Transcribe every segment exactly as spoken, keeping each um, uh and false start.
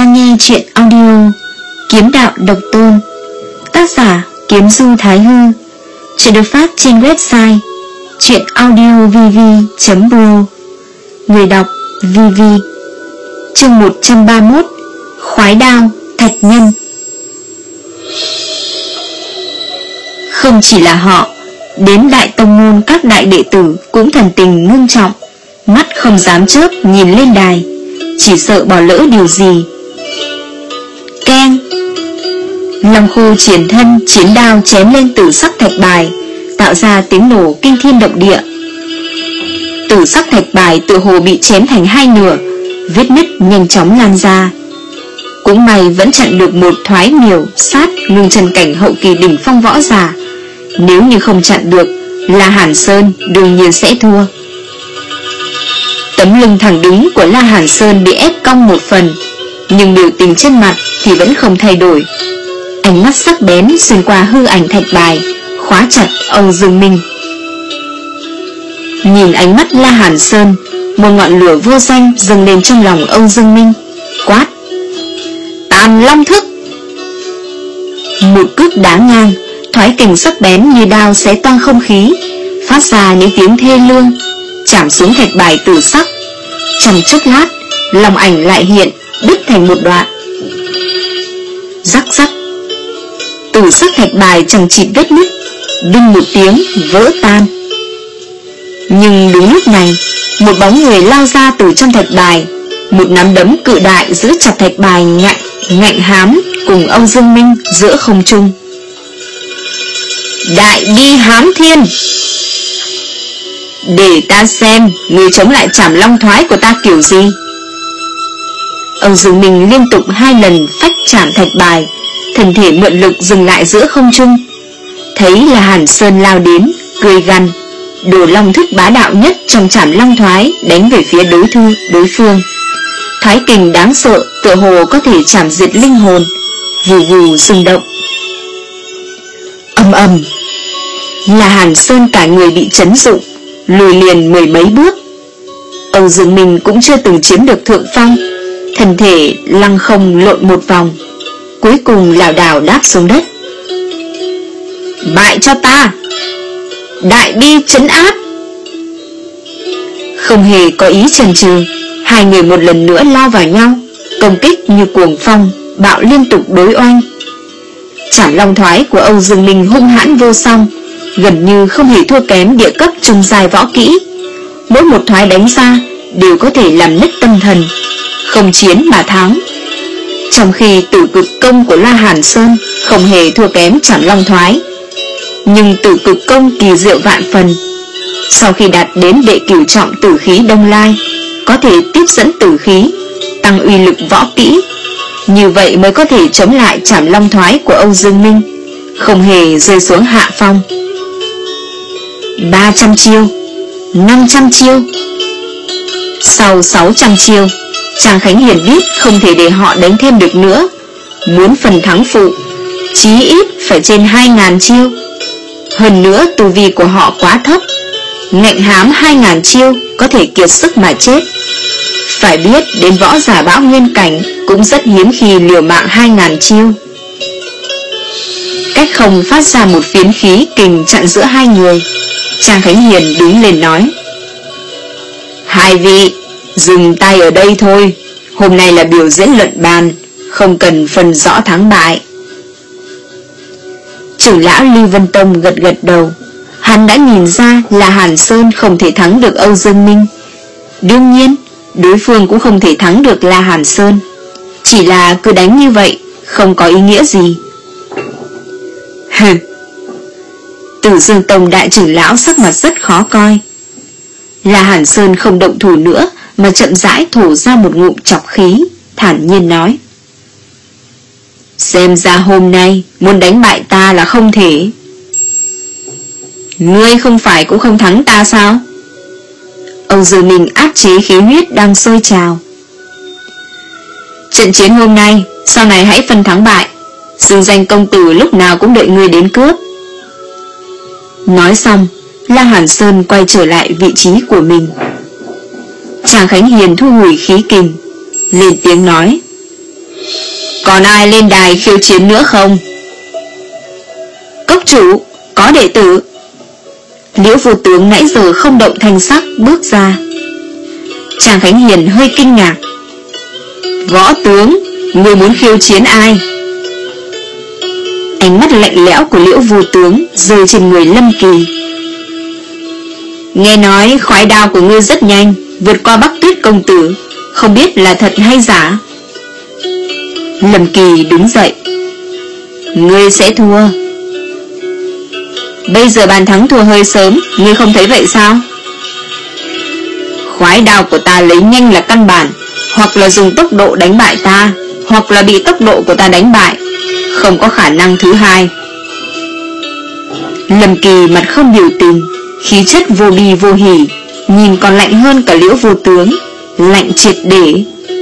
đang nghe truyện audio Kiếm Đạo Độc Tôn, tác giả Kiếm Du Thái Hư. Chuyện được phát trên website truyện audio v v chấm pro. Người đọc vê vê. Chương một trăm ba mươi mốt. Khoái đao thạch nhân. Không chỉ là họ, đến đại tông môn các đại đệ tử cũng thần tình ngưng trọng, mắt không dám chớp nhìn lên đài, chỉ sợ bỏ lỡ điều gì. Keng. Long Khô triển thân, chiến đao chém lên tử sắc thạch bài, tạo ra tiếng nổ kinh thiên động địa. Tử sắc thạch bài tựa hồ bị chém thành hai nửa, vết nứt nhanh chóng lan ra. Cũng may vẫn chặn được một thoái miểu sát ngưng chân cảnh hậu kỳ đỉnh phong võ giả. Nếu như không chặn được, La Hàn Sơn đương nhiên sẽ thua. Tấm lưng thẳng đứng của La Hàn Sơn bị ép cong một phần, nhưng biểu tình trên mặt thì vẫn không thay đổi. Ánh mắt sắc bén xuyên qua hư ảnh thạch bài, khóa chặt Âu Dương Minh. Nhìn ánh mắt La Hàn Sơn, một ngọn lửa vô danh dâng lên trong lòng Âu Dương Minh, quát: Tàn Long Thức! Một cước đá ngang, thoái kình sắc bén như đao xé toang không khí, phát ra những tiếng thê lương, chạm xuống thạch bài tử sắc. Trong chốc lát, lòng ảnh lại hiện, đứt thành một đoạn. Rắc rắc, tử sắc thạch bài chẳng chịt vết nứt, đùng một tiếng vỡ tan. Nhưng đúng lúc này, một bóng người lao ra từ trong thạch bài, một nắm đấm cự đại giữ chặt thạch bài ngạnh ngạnh hám cùng Âu Dương Minh giữa không trung. Đại Bi Hám Thiên! Để ta xem người chống lại Trảm Long Thoái của ta kiểu gì. Âu Dương Minh liên tục hai lần phách chạm thạch bài, thân thể mượn lực dừng lại giữa không trung. Thấy là Hàn Sơn lao đến, cười gằn, đồ long thức bá đạo nhất trong Trảm Long Thoái đánh về phía đối thư đối phương. Thái kình đáng sợ, tựa hồ có thể chảm diệt linh hồn, vù vù rung động. Ầm ầm, là Hàn Sơn cả người bị chấn dụng, lùi liền mười mấy bước. Âu Dương Minh cũng chưa từng chiếm được thượng phong, thân thể lăng không lộn một vòng, cuối cùng lảo đảo đáp xuống đất. Bại cho ta! Đại Bi trấn áp! Không hề có ý chần chừ, hai người một lần nữa lao vào nhau, công kích như cuồng phong, bạo liên tục đối oanh. Trảm Long Thoái của Âu Dương Minh hung hãn vô song, gần như không hề thua kém địa cấp trung giai võ kỹ. Mỗi một thoái đánh ra đều có thể làm nứt tâm thần, không chiến mà thắng. Trong khi tử cực công của La Hàn Sơn không hề thua kém Trảm Long Thoái, nhưng tử cực công kỳ diệu vạn phần. Sau khi đạt đến đệ cửu trọng tử khí Đông Lai, có thể tiếp dẫn tử khí, tăng uy lực võ kỹ. Như vậy mới có thể chống lại Trảm Long Thoái của Âu Dương Minh, không hề rơi xuống hạ phong. Ba trăm chiêu, năm trăm chiêu. Sau sáu trăm chiêu, Trang Khánh Hiền biết không thể để họ đánh thêm được nữa. Muốn phần thắng phụ, chí ít phải trên hai ngàn chiêu. Hơn nữa tu vi của họ quá thấp, ngạnh hám hai ngàn chiêu có thể kiệt sức mà chết. Phải biết đến võ giả bão nguyên cảnh cũng rất hiếm khi liều mạng hai ngàn chiêu. Cách không phát ra một phiến khí kình chặn giữa hai người, Trang Khánh Hiền đứng lên nói: Hai vị, dừng tay ở đây thôi. Hôm nay là biểu diễn luận bàn, không cần phân rõ thắng bại. Trưởng lão Lưu Vân Tông gật gật đầu. Hắn đã nhìn ra là Hàn Sơn không thể thắng được Âu Dương Minh. Đương nhiên, đối phương cũng không thể thắng được La Hàn Sơn. Chỉ là cứ đánh như vậy, không có ý nghĩa gì. Hừ. Tử Dương Tông đại trưởng lão sắc mặt rất khó coi. La Hàn Sơn không động thủ nữa, mà chậm rãi thổ ra một ngụm chọc khí, thản nhiên nói: Xem ra hôm nay muốn đánh bại ta là không thể. Ngươi không phải cũng không thắng ta sao? Âu Dương Minh áp chế khí huyết đang sôi trào. Trận chiến hôm nay, sau này hãy phân thắng bại. Xưng danh công tử lúc nào cũng đợi ngươi đến cướp. Nói xong, La Hàn Sơn quay trở lại vị trí của mình. Trang Khánh Hiền thu hồi khí kình, lên tiếng nói: Còn ai lên đài khiêu chiến nữa không? Cốc chủ, có đệ tử. Liễu Vô Tướng nãy giờ không động thanh sắc bước ra. Tràng Khánh Hiền hơi kinh ngạc. Võ tướng, người muốn khiêu chiến ai? Ánh mắt lạnh lẽo của Liễu Vô Tướng rơi trên người Lâm Kỳ. Nghe nói khoái đao của ngươi rất nhanh, vượt qua Bắc Tuyết công tử, không biết là thật hay giả. Lâm Kỳ đứng dậy. Ngươi sẽ thua. Bây giờ bàn thắng thua hơi sớm, ngươi không thấy vậy sao? Khoái đao của ta lấy nhanh là căn bản, hoặc là dùng tốc độ đánh bại ta, hoặc là bị tốc độ của ta đánh bại, không có khả năng thứ hai. Lâm Kỳ mặt không biểu tình, khí chất vô bi vô hỉ, nhìn còn lạnh hơn cả Liễu Vô Tướng, lạnh triệt để.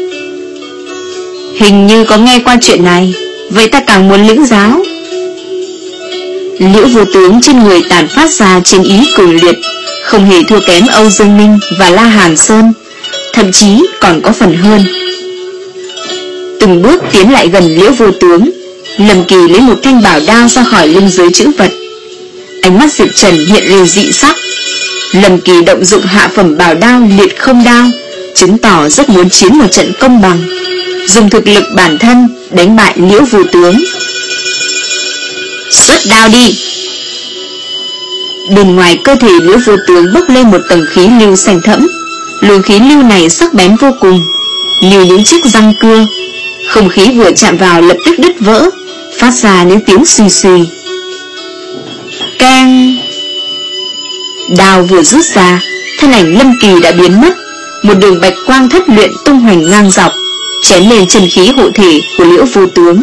Hình như có nghe qua chuyện này, vậy ta càng muốn lĩnh giáo. Liễu Vô Tướng trên người tản phát ra chiến ý cường liệt, không hề thua kém Âu Dương Minh và La Hàn Sơn, thậm chí còn có phần hơn. Từng bước tiến lại gần Liễu Vô Tướng, Lâm Kỳ lấy một thanh bảo đao ra khỏi lưng giới chữ vật. Ánh mắt Diệp Trần hiện lên dị sắc. Lâm Kỳ động dụng hạ phẩm bảo đao liệt không đao, chứng tỏ rất muốn chiến một trận công bằng, dùng thực lực bản thân đánh bại Liễu Vô Tướng. Xuất đao đi! Bên ngoài cơ thể Liễu Vô Tướng bốc lên một tầng khí lưu xanh thẫm. Luồng khí lưu này sắc bén vô cùng, như những chiếc răng cưa. Không khí vừa chạm vào lập tức đứt vỡ, phát ra những tiếng suy suy. Keng! Đao vừa rút ra, thân ảnh Lâm Kỳ đã biến mất. Một đường bạch quang thất luyện tung hoành ngang dọc, chém lên chân khí hộ thể của Liễu Vô Tướng.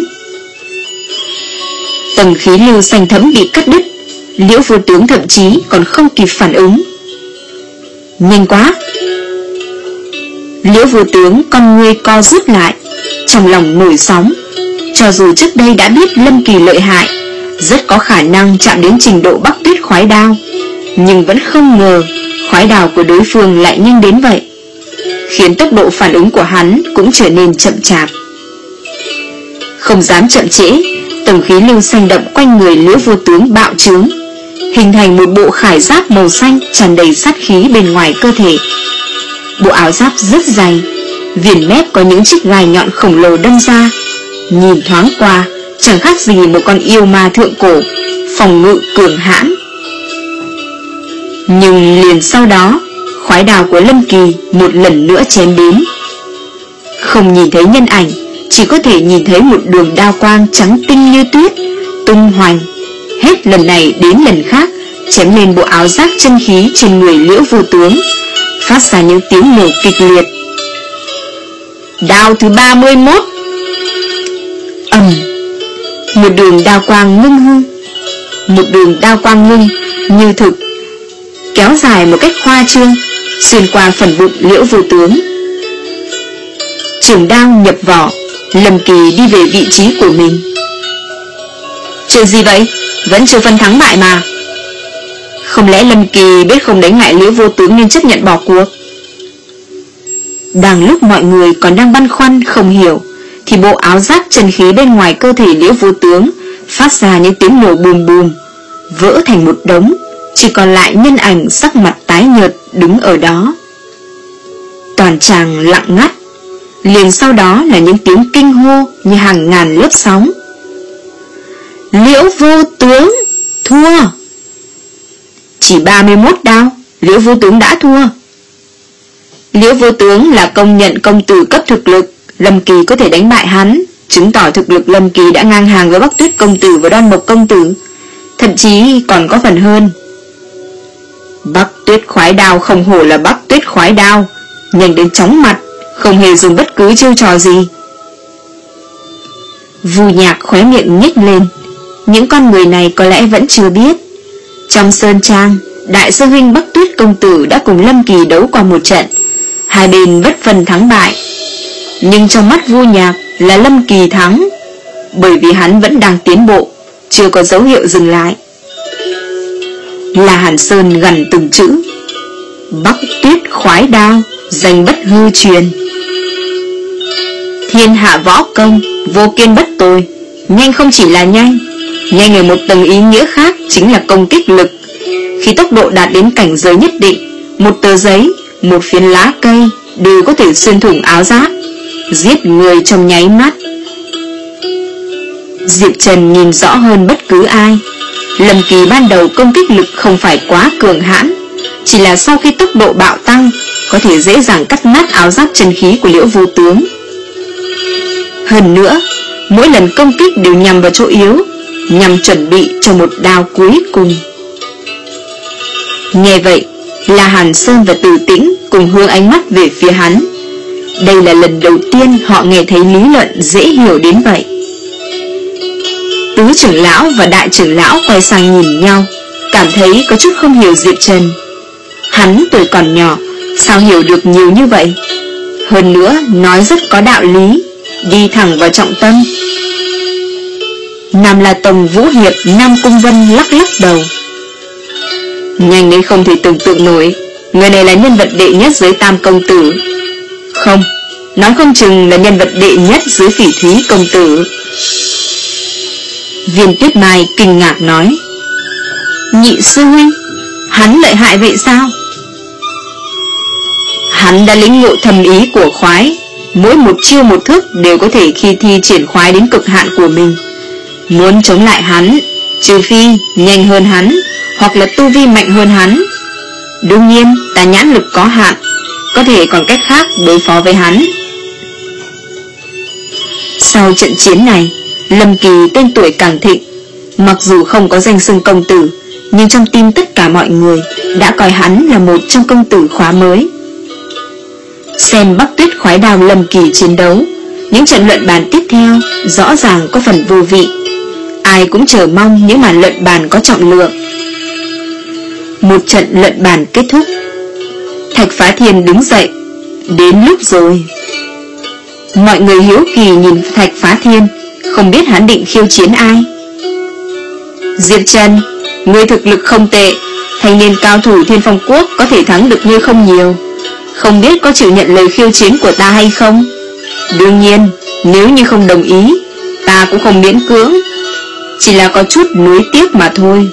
Tầng khí lưu xanh thẫm bị cắt đứt, Liễu Vô Tướng thậm chí còn không kịp phản ứng. Nhanh quá! Liễu Vô Tướng con ngươi co rút lại, trong lòng nổi sóng. Cho dù trước đây đã biết Lâm Kỳ lợi hại, rất có khả năng chạm đến trình độ Bắc Tuyết khoái đao, nhưng vẫn không ngờ khoái đao của đối phương lại nhanh đến vậy, khiến tốc độ phản ứng của hắn cũng trở nên chậm chạp. Không dám chậm trễ, tầng khí lưu xanh đậm quanh người Liễu Vô Tướng bạo trướng, hình thành một bộ khải giáp màu xanh tràn đầy sát khí bên ngoài cơ thể. Bộ áo giáp rất dày, viền mép có những chiếc gai nhọn khổng lồ đâm ra, nhìn thoáng qua chẳng khác gì một con yêu ma thượng cổ, phòng ngự cường hãn. Nhưng liền sau đó, khoái đao của Lâm Kỳ một lần nữa chém đến. Không nhìn thấy nhân ảnh, chỉ có thể nhìn thấy một đường đao quang trắng tinh như tuyết tung hoành, hết lần này đến lần khác chém lên bộ áo giáp chân khí trên người Liễu Vô Tướng, phát ra những tiếng nổ kịch liệt. Đao thứ ba mươi mốt. Ầm. Một đường đao quang ngưng hư, một đường đao quang ngưng như thực, kéo dài một cách khoa trương, xuyên qua phần bụng Liễu Vô Tướng. Trường đao nhập vỏ, Lâm Kỳ đi về vị trí của mình. Chuyện gì vậy? Vẫn chưa phân thắng bại mà. Không lẽ Lâm Kỳ biết không đánh lại Liễu Vô Tướng nên chấp nhận bỏ cuộc? Đang lúc mọi người còn đang băn khoăn không hiểu, thì bộ áo giáp chân khí bên ngoài cơ thể Liễu Vô Tướng phát ra những tiếng nổ bùm bùm, vỡ thành một đống, chỉ còn lại nhân ảnh sắc mặt tái nhợt đứng ở đó. Toàn tràng lặng ngắt, liền sau đó là những tiếng kinh hô như hàng ngàn lớp sóng. Liễu Vô Tướng thua! Chỉ ba mươi mốt đao, Liễu Vô Tướng đã thua. Liễu Vô Tướng là công nhận công tử cấp thực lực, Lâm Kỳ có thể đánh bại hắn, chứng tỏ thực lực Lâm Kỳ đã ngang hàng với Bắc Tuyết công tử và Đoan Mộc công tử, thậm chí còn có phần hơn. Bắc Tuyết khoái đao không hổ là Bắc Tuyết khoái đao, nhanh đến chóng mặt, không hề dùng bất cứ chiêu trò gì. Vu Nhạc khóe miệng nhếch lên. Những con người này có lẽ vẫn chưa biết, trong Sơn Trang, đại sư huynh Bắc Tuyết công tử đã cùng Lâm Kỳ đấu qua một trận, hai bên bất phân thắng bại. Nhưng trong mắt Vu Nhạc là Lâm Kỳ thắng, bởi vì hắn vẫn đang tiến bộ, chưa có dấu hiệu dừng lại. La Hàn Sơn gằn từng chữ: Bắc Tuyết khoái đao, danh bất hư truyền. Thiên hạ võ công, vô kiên bất tồi. Nhanh không chỉ là nhanh, nhanh ở một tầng ý nghĩa khác chính là công kích lực. Khi tốc độ đạt đến cảnh giới nhất định, một tờ giấy, một phiến lá cây đều có thể xuyên thủng áo giáp, giết người trong nháy mắt. Diệp Trần nhìn rõ hơn bất cứ ai. Lâm Kỳ ban đầu công kích lực không phải quá cường hãn, chỉ là sau khi tốc độ bạo tăng, có thể dễ dàng cắt nát áo giáp chân khí của Liễu Vô Tướng. Hơn nữa, mỗi lần công kích đều nhằm vào chỗ yếu, nhằm chuẩn bị cho một đao cuối cùng. Nghe vậy, La Hàn Sơn và Từ Tĩnh cùng hướng ánh mắt về phía hắn. Đây là lần đầu tiên họ nghe thấy lý luận dễ hiểu đến vậy. Tứ trưởng lão và đại trưởng lão quay sang nhìn nhau, cảm thấy có chút không hiểu Diệp Trần. Hắn tuổi còn nhỏ, sao hiểu được nhiều như vậy? Hơn nữa, nói rất có đạo lý, đi thẳng vào trọng tâm. Nam La Tông Vũ Hiệp Nam Cung Vân lắc lắc đầu. Nhanh đến không thể tưởng tượng nổi, người này là nhân vật đệ nhất dưới Tam công tử. Không, nói không chừng là nhân vật đệ nhất dưới Phỉ Thúy công tử. Viên Tuyết Mai kinh ngạc nói. Nhị sư huynh, hắn lợi hại vậy sao? Hắn đã lĩnh ngộ thầm ý của khoái, mỗi một chiêu một thức đều có thể khi thi triển khoái đến cực hạn của mình. Muốn chống lại hắn, trừ phi nhanh hơn hắn, hoặc là tu vi mạnh hơn hắn. Đương nhiên, ta nhãn lực có hạn, có thể còn cách khác đối phó với hắn. Sau trận chiến này, Lâm Kỳ tên tuổi càng thịnh. Mặc dù không có danh xưng công tử, nhưng trong tim tất cả mọi người đã coi hắn là một trong công tử khóa mới. Xem Bắc Tuyết khoái đao Lâm Kỳ chiến đấu, những trận luận bàn tiếp theo rõ ràng có phần vô vị. Ai cũng chờ mong những màn luận bàn có trọng lượng. Một trận luận bàn kết thúc, Thạch Phá Thiên đứng dậy. Đến lúc rồi. Mọi người hiếu kỳ nhìn Thạch Phá Thiên, không biết hắn định khiêu chiến ai. Diệp Trần, ngươi thực lực không tệ, thanh niên cao thủ Thiên Phong Quốc có thể thắng được ngươi không nhiều. Không biết có chịu nhận lời khiêu chiến của ta hay không? Đương nhiên, nếu như không đồng ý, ta cũng không miễn cưỡng, chỉ là có chút nuối tiếc mà thôi.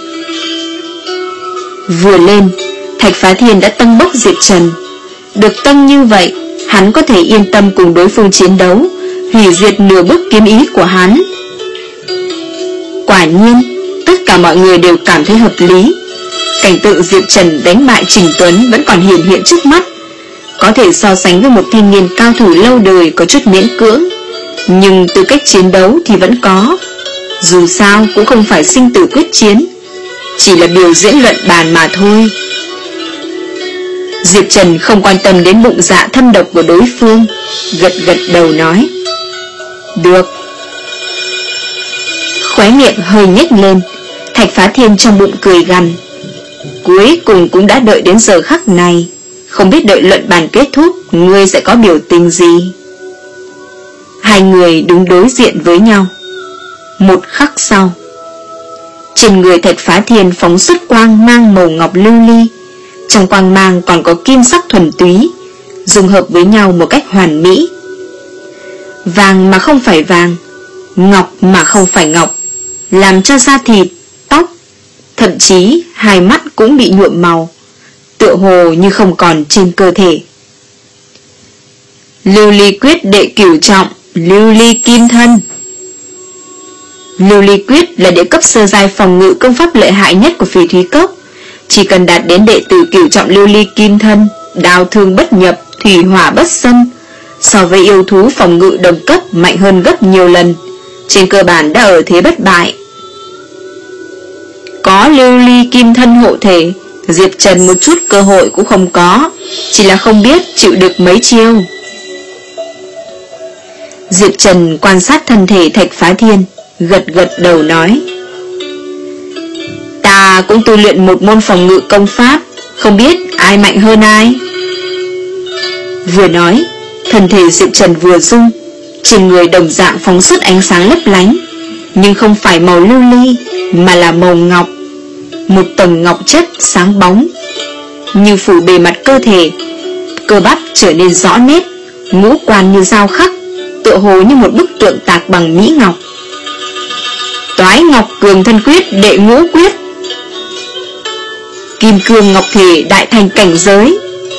Vừa lên, Thạch Phá Thiên đã tâng bốc Diệp Trần. Được tâng như vậy, hắn có thể yên tâm cùng đối phương chiến đấu, hủy diệt nửa bước kiếm ý của hắn. Quả nhiên, tất cả mọi người đều cảm thấy hợp lý. Cảnh tượng Diệp Trần đánh bại Trình Tuấn vẫn còn hiển hiện trước mắt. Có thể so sánh với một thanh niên cao thủ lâu đời có chút miễn cưỡng, nhưng tư cách chiến đấu thì vẫn có. Dù sao cũng không phải sinh tử quyết chiến, chỉ là biểu diễn luận bàn mà thôi. Diệp Trần không quan tâm đến bụng dạ thâm độc của đối phương, gật gật đầu nói. Được. Khóe miệng hơi nhếch lên, Thạch Phá Thiên trong bụng cười gằn. Cuối cùng cũng đã đợi đến giờ khắc này, không biết đợi luận bàn kết thúc ngươi sẽ có biểu tình gì. Hai người đứng đối diện với nhau. Một khắc sau, trên người Thạch Phá Thiên phóng xuất quang mang màu ngọc lưu ly. Trong quang mang còn có kim sắc thuần túy, dung hợp với nhau một cách hoàn mỹ. Vàng mà không phải vàng, ngọc mà không phải ngọc, làm cho da thịt, tóc, thậm chí hai mắt cũng bị nhuộm màu, tựa hồ như không còn trên cơ thể. Lưu ly quyết đệ cửu trọng, lưu ly kim thân. Lưu ly quyết là đệ cấp sơ giai phòng ngự công pháp lợi hại nhất của Phỉ Thúy Cốc. Chỉ cần đạt đến đệ tử cửu trọng lưu ly kim thân, đao thương bất nhập, thủy hỏa bất xâm, so với yêu thú phòng ngự đồng cấp mạnh hơn gấp nhiều lần, trên cơ bản đã ở thế bất bại. Có lưu ly kim thân hộ thể, Diệp Trần một chút cơ hội cũng không có, chỉ là không biết chịu được mấy chiêu. Diệp Trần quan sát thân thể Thạch Phá Thiên, gật gật đầu nói. Ta cũng tu luyện một môn phòng ngự công pháp, không biết ai mạnh hơn ai. Vừa nói, thân thể Diệp Trần vừa rung, trên người đồng dạng phóng xuất ánh sáng lấp lánh, nhưng không phải màu lưu ly, mà là màu ngọc. Một tầng ngọc chất sáng bóng, như phủ bề mặt cơ thể, cơ bắp trở nên rõ nét, ngũ quan như dao khắc, tựa hồ như một bức tượng tạc bằng mỹ ngọc. Toái ngọc cường thân quyết đệ ngũ quyết, kim cương ngọc thể đại thành cảnh giới.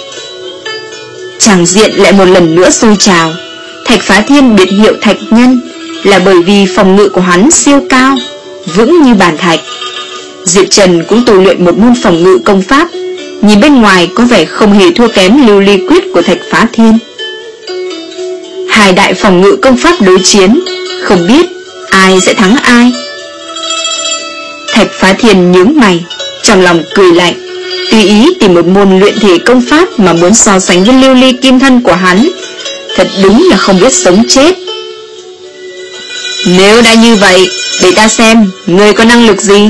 Tràng diện lại một lần nữa sôi trào. Thạch Phá Thiên biệt hiệu Thạch Nhân là bởi vì phòng ngự của hắn siêu cao, vững như bàn thạch. Diệp Trần cũng tu luyện một môn phòng ngự công pháp, nhìn bên ngoài có vẻ không hề thua kém Lưu Ly Quyết của Thạch Phá Thiên. Hai đại phòng ngự công pháp đối chiến, không biết ai sẽ thắng ai. Thạch Phá Thiên nhướng mày, trong lòng cười lạnh, tùy ý tìm một môn luyện thể công pháp mà muốn so sánh với Lưu Ly Kim Thân của hắn, thật đúng là không biết sống chết. Nếu đã như vậy, để ta xem ngươi có năng lực gì.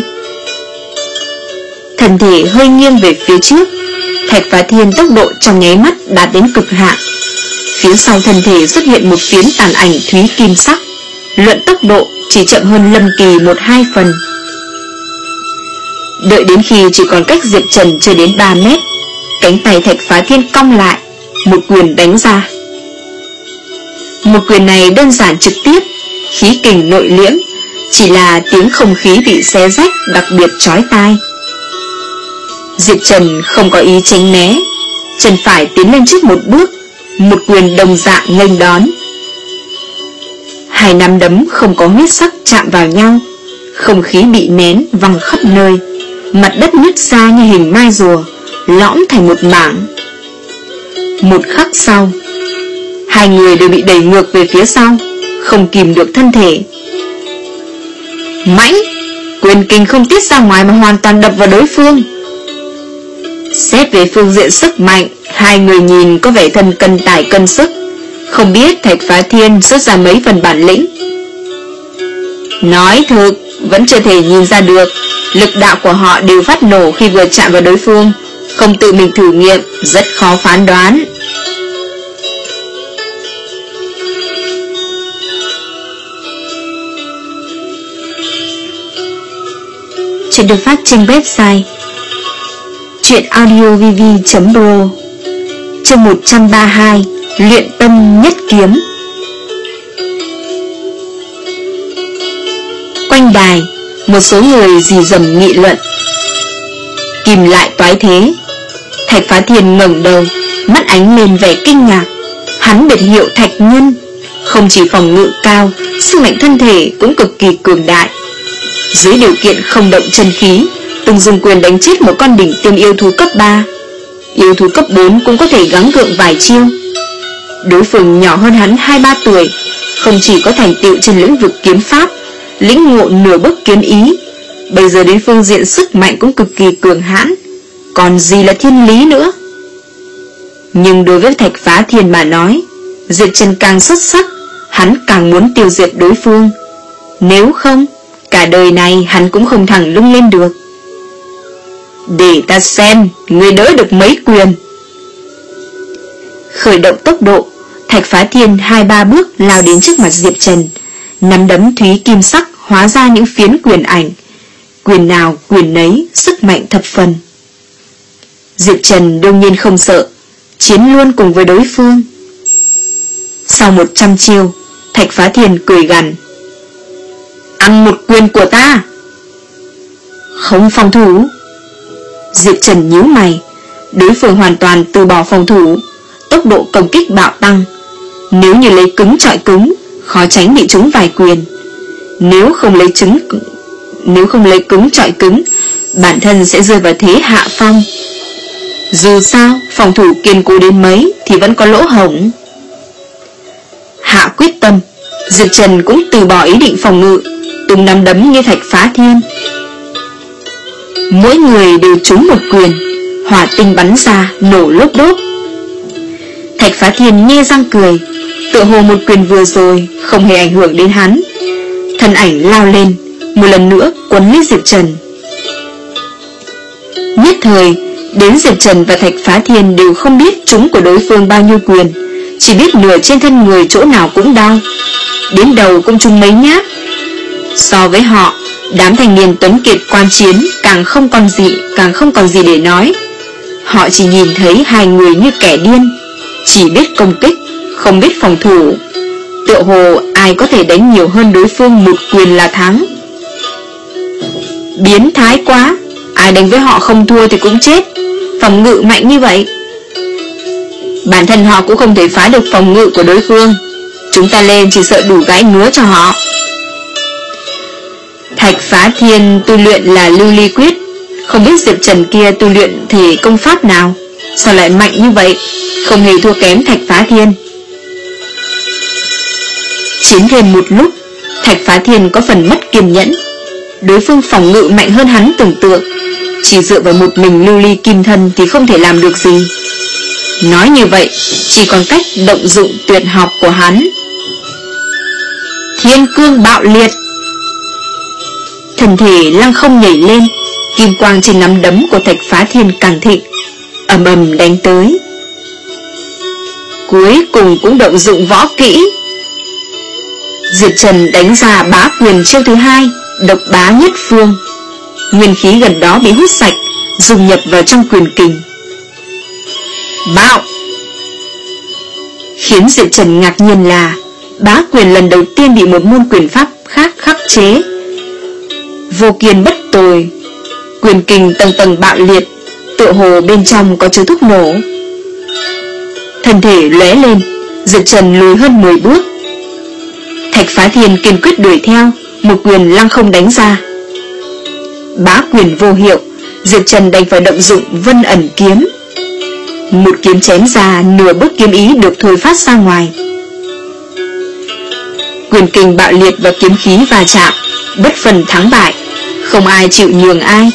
Thân thể hơi nghiêng về phía trước, Thạch Phá Thiên tốc độ trong nháy mắt đạt đến cực hạn. Phía sau thân thể xuất hiện một phiến tàn ảnh thúy kim sắc, luận tốc độ chỉ chậm hơn Lâm Kỳ một hai phần. Đợi đến khi chỉ còn cách Diệp Trần chưa đến ba mét, cánh tay Thạch Phá Thiên cong lại, một quyền đánh ra. Một quyền này đơn giản trực tiếp, khí kình nội liễm, chỉ là tiếng không khí bị xé rách đặc biệt chói tai. Diệp Trần không có ý tránh né, chân phải tiến lên trước một bước, một quyền đồng dạng nghênh đón. Hai nắm đấm không có huyết sắc chạm vào nhau, không khí bị nén văng khắp nơi, mặt đất nứt ra như hình mai rùa, lõm thành một mảng. Một khắc sau, hai người đều bị đẩy ngược về phía sau, không kìm được thân thể. Mãnh, quyền kình không tiết ra ngoài mà hoàn toàn đập vào đối phương. Xét về phương diện sức mạnh, hai người nhìn có vẻ thân cân tài cân sức, không biết Thạch Phá Thiên xuất ra mấy phần bản lĩnh. Nói thực, vẫn chưa thể nhìn ra được, lực đạo của họ đều phát nổ khi vừa chạm vào đối phương, không tự mình thử nghiệm, rất khó phán đoán. Chuyện được phát trên website truyện audio v v chấm pro. Chương một trăm ba mươi hai, luyện tâm nhất kiếm. Quanh đài, một số người rì rầm nghị luận. Kìm lại toái thế. Thạch Phá Thiên ngẩng đầu, mắt ánh lên vẻ kinh ngạc. Hắn biệt hiệu Thạch Nhân, không chỉ phòng ngự cao, sức mạnh thân thể cũng cực kỳ cường đại. Dưới điều kiện không động chân khí, từng dùng quyền đánh chết một con đỉnh tiêm yêu thú cấp ba. Yêu thú cấp bốn cũng có thể gắng gượng vài chiêu. Đối phương nhỏ hơn hắn hai ba tuổi, không chỉ có thành tựu trên lĩnh vực kiếm pháp, lĩnh ngộ nửa bước kiếm ý, bây giờ đến phương diện sức mạnh cũng cực kỳ cường hãn, còn gì là thiên lý nữa. Nhưng đối với Thạch Phá Thiên mà nói, Diệp Trần càng xuất sắc, hắn càng muốn tiêu diệt đối phương. Nếu không, cả đời này hắn cũng không thẳng lưng lên được. Để ta xem người đỡ được mấy quyền. Khởi động tốc độ, Thạch Phá Thiên hai ba bước lao đến trước mặt Diệp Trần, nắm đấm thúy kim sắc hóa ra những phiến quyền ảnh, quyền nào quyền nấy sức mạnh thập phần. Diệp Trần đương nhiên không sợ, chiến luôn cùng với đối phương. Sau một trăm chiêu, Thạch Phá Thiên cười gằn: ăn một quyền của ta. Không phòng thủ. Diệp Trần nhíu mày, đối phương hoàn toàn từ bỏ phòng thủ, tốc độ công kích bạo tăng. Nếu như lấy cứng chọi cứng, khó tránh bị trúng vài quyền. Nếu không lấy trứng Nếu không lấy cứng chọi cứng, bản thân sẽ rơi vào thế hạ phong. Dù sao, phòng thủ kiên cố đến mấy thì vẫn có lỗ hổng. Hạ quyết tâm, Diệp Trần cũng từ bỏ ý định phòng ngự, tung nắm đấm như Thạch Phá Thiên. Mỗi người đều trúng một quyền, hỏa tinh bắn ra nổ lốp đốp. Thạch Phá Thiên nhe răng cười, tựa hồ một quyền vừa rồi không hề ảnh hưởng đến hắn. Thân ảnh lao lên, một lần nữa quấn lấy Diệp Trần. Nhất thời, đến Diệp Trần và Thạch Phá Thiên đều không biết trúng của đối phương bao nhiêu quyền, chỉ biết nửa trên thân người chỗ nào cũng đau, đến đầu cũng trúng mấy nhát. So với họ, đám thanh niên tuấn kiệt quan chiến càng không còn gì, càng không còn gì để nói. Họ chỉ nhìn thấy hai người như kẻ điên, chỉ biết công kích, không biết phòng thủ. Tựa hồ ai có thể đánh nhiều hơn đối phương một quyền là thắng. Biến thái quá, ai đánh với họ không thua thì cũng chết. Phòng ngự mạnh như vậy, bản thân họ cũng không thể phá được phòng ngự của đối phương. Chúng ta lên chỉ sợ đủ gãi ngứa cho họ. Thạch Phá Thiên tu luyện là lưu ly quyết, không biết Diệp Trần kia tu luyện thì công pháp nào, sao lại mạnh như vậy, không hề thua kém Thạch Phá Thiên. Chiến thêm một lúc, Thạch Phá Thiên có phần mất kiên nhẫn. Đối phương phòng ngự mạnh hơn hắn tưởng tượng, chỉ dựa vào một mình lưu ly kim thân thì không thể làm được gì. Nói như vậy, chỉ còn cách động dụng tuyệt học của hắn, Thiên Cương Bạo Liệt. Thân thể lăng không nhảy lên, kim quang trên nắm đấm của Thạch Phá Thiên càng thịnh, ầm ầm đánh tới. Cuối cùng cũng động dụng võ kỹ. Diệp Trần đánh ra bá quyền chiêu thứ hai, độc bá nhất phương. Nguyên khí gần đó bị hút sạch, dung nhập vào trong quyền kình. Bạo! Khiến Diệp Trần ngạc nhiên là bá quyền lần đầu tiên bị một môn quyền pháp khác khắc chế. Vô kiên bất tồi, quyền kình tầng tầng bạo liệt, tựa hồ bên trong có chứa thuốc nổ. Thân thể lóe lên, Diệp Trần lùi hơn mười bước. Thạch Phá Thiên kiên quyết đuổi theo, một quyền lăng không đánh ra. Bá quyền vô hiệu, Diệp Trần đành phải động dụng Vân Ẩn Kiếm. Một kiếm chém ra, nửa bước kiếm ý được thôi phát ra ngoài. Quyền kình bạo liệt và kiếm khí va chạm, bất phân thắng bại, không ai chịu nhường ai.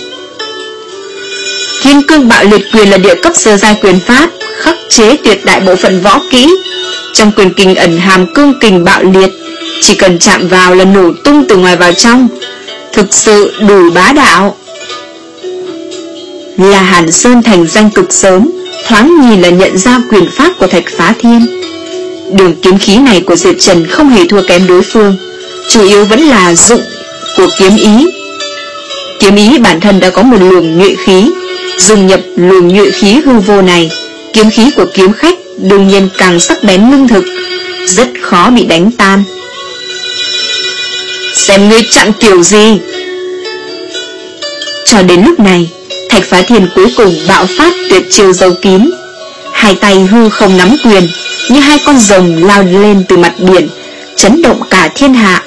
Thiên Cương Bạo Liệt quyền là địa cấp sơ giai quyền pháp, khắc chế tuyệt đại bộ phận võ kỹ. Trong quyền kình ẩn hàm cương kình bạo liệt, chỉ cần chạm vào là nổ tung từ ngoài vào trong, thực sự đủ bá đạo. Là Hàn Sơn thành danh cực sớm, thoáng nhìn là nhận ra quyền pháp của Thạch Phá Thiên. Đường kiếm khí này của Diệp Trần không hề thua kém đối phương, chủ yếu vẫn là dụng của kiếm ý. Kiếm ý bản thân đã có một luồng nhuệ khí, dùng nhập luồng nhuệ khí hư vô này, kiếm khí của kiếm khách đương nhiên càng sắc bén lương thực, rất khó bị đánh tan. Xem ngươi chặn kiểu gì. Cho đến lúc này, Thạch Phá Thiên cuối cùng bạo phát tuyệt chiêu dấu kín. Hai tay hư không nắm quyền, như hai con rồng lao lên từ mặt biển, chấn động cả thiên hạ.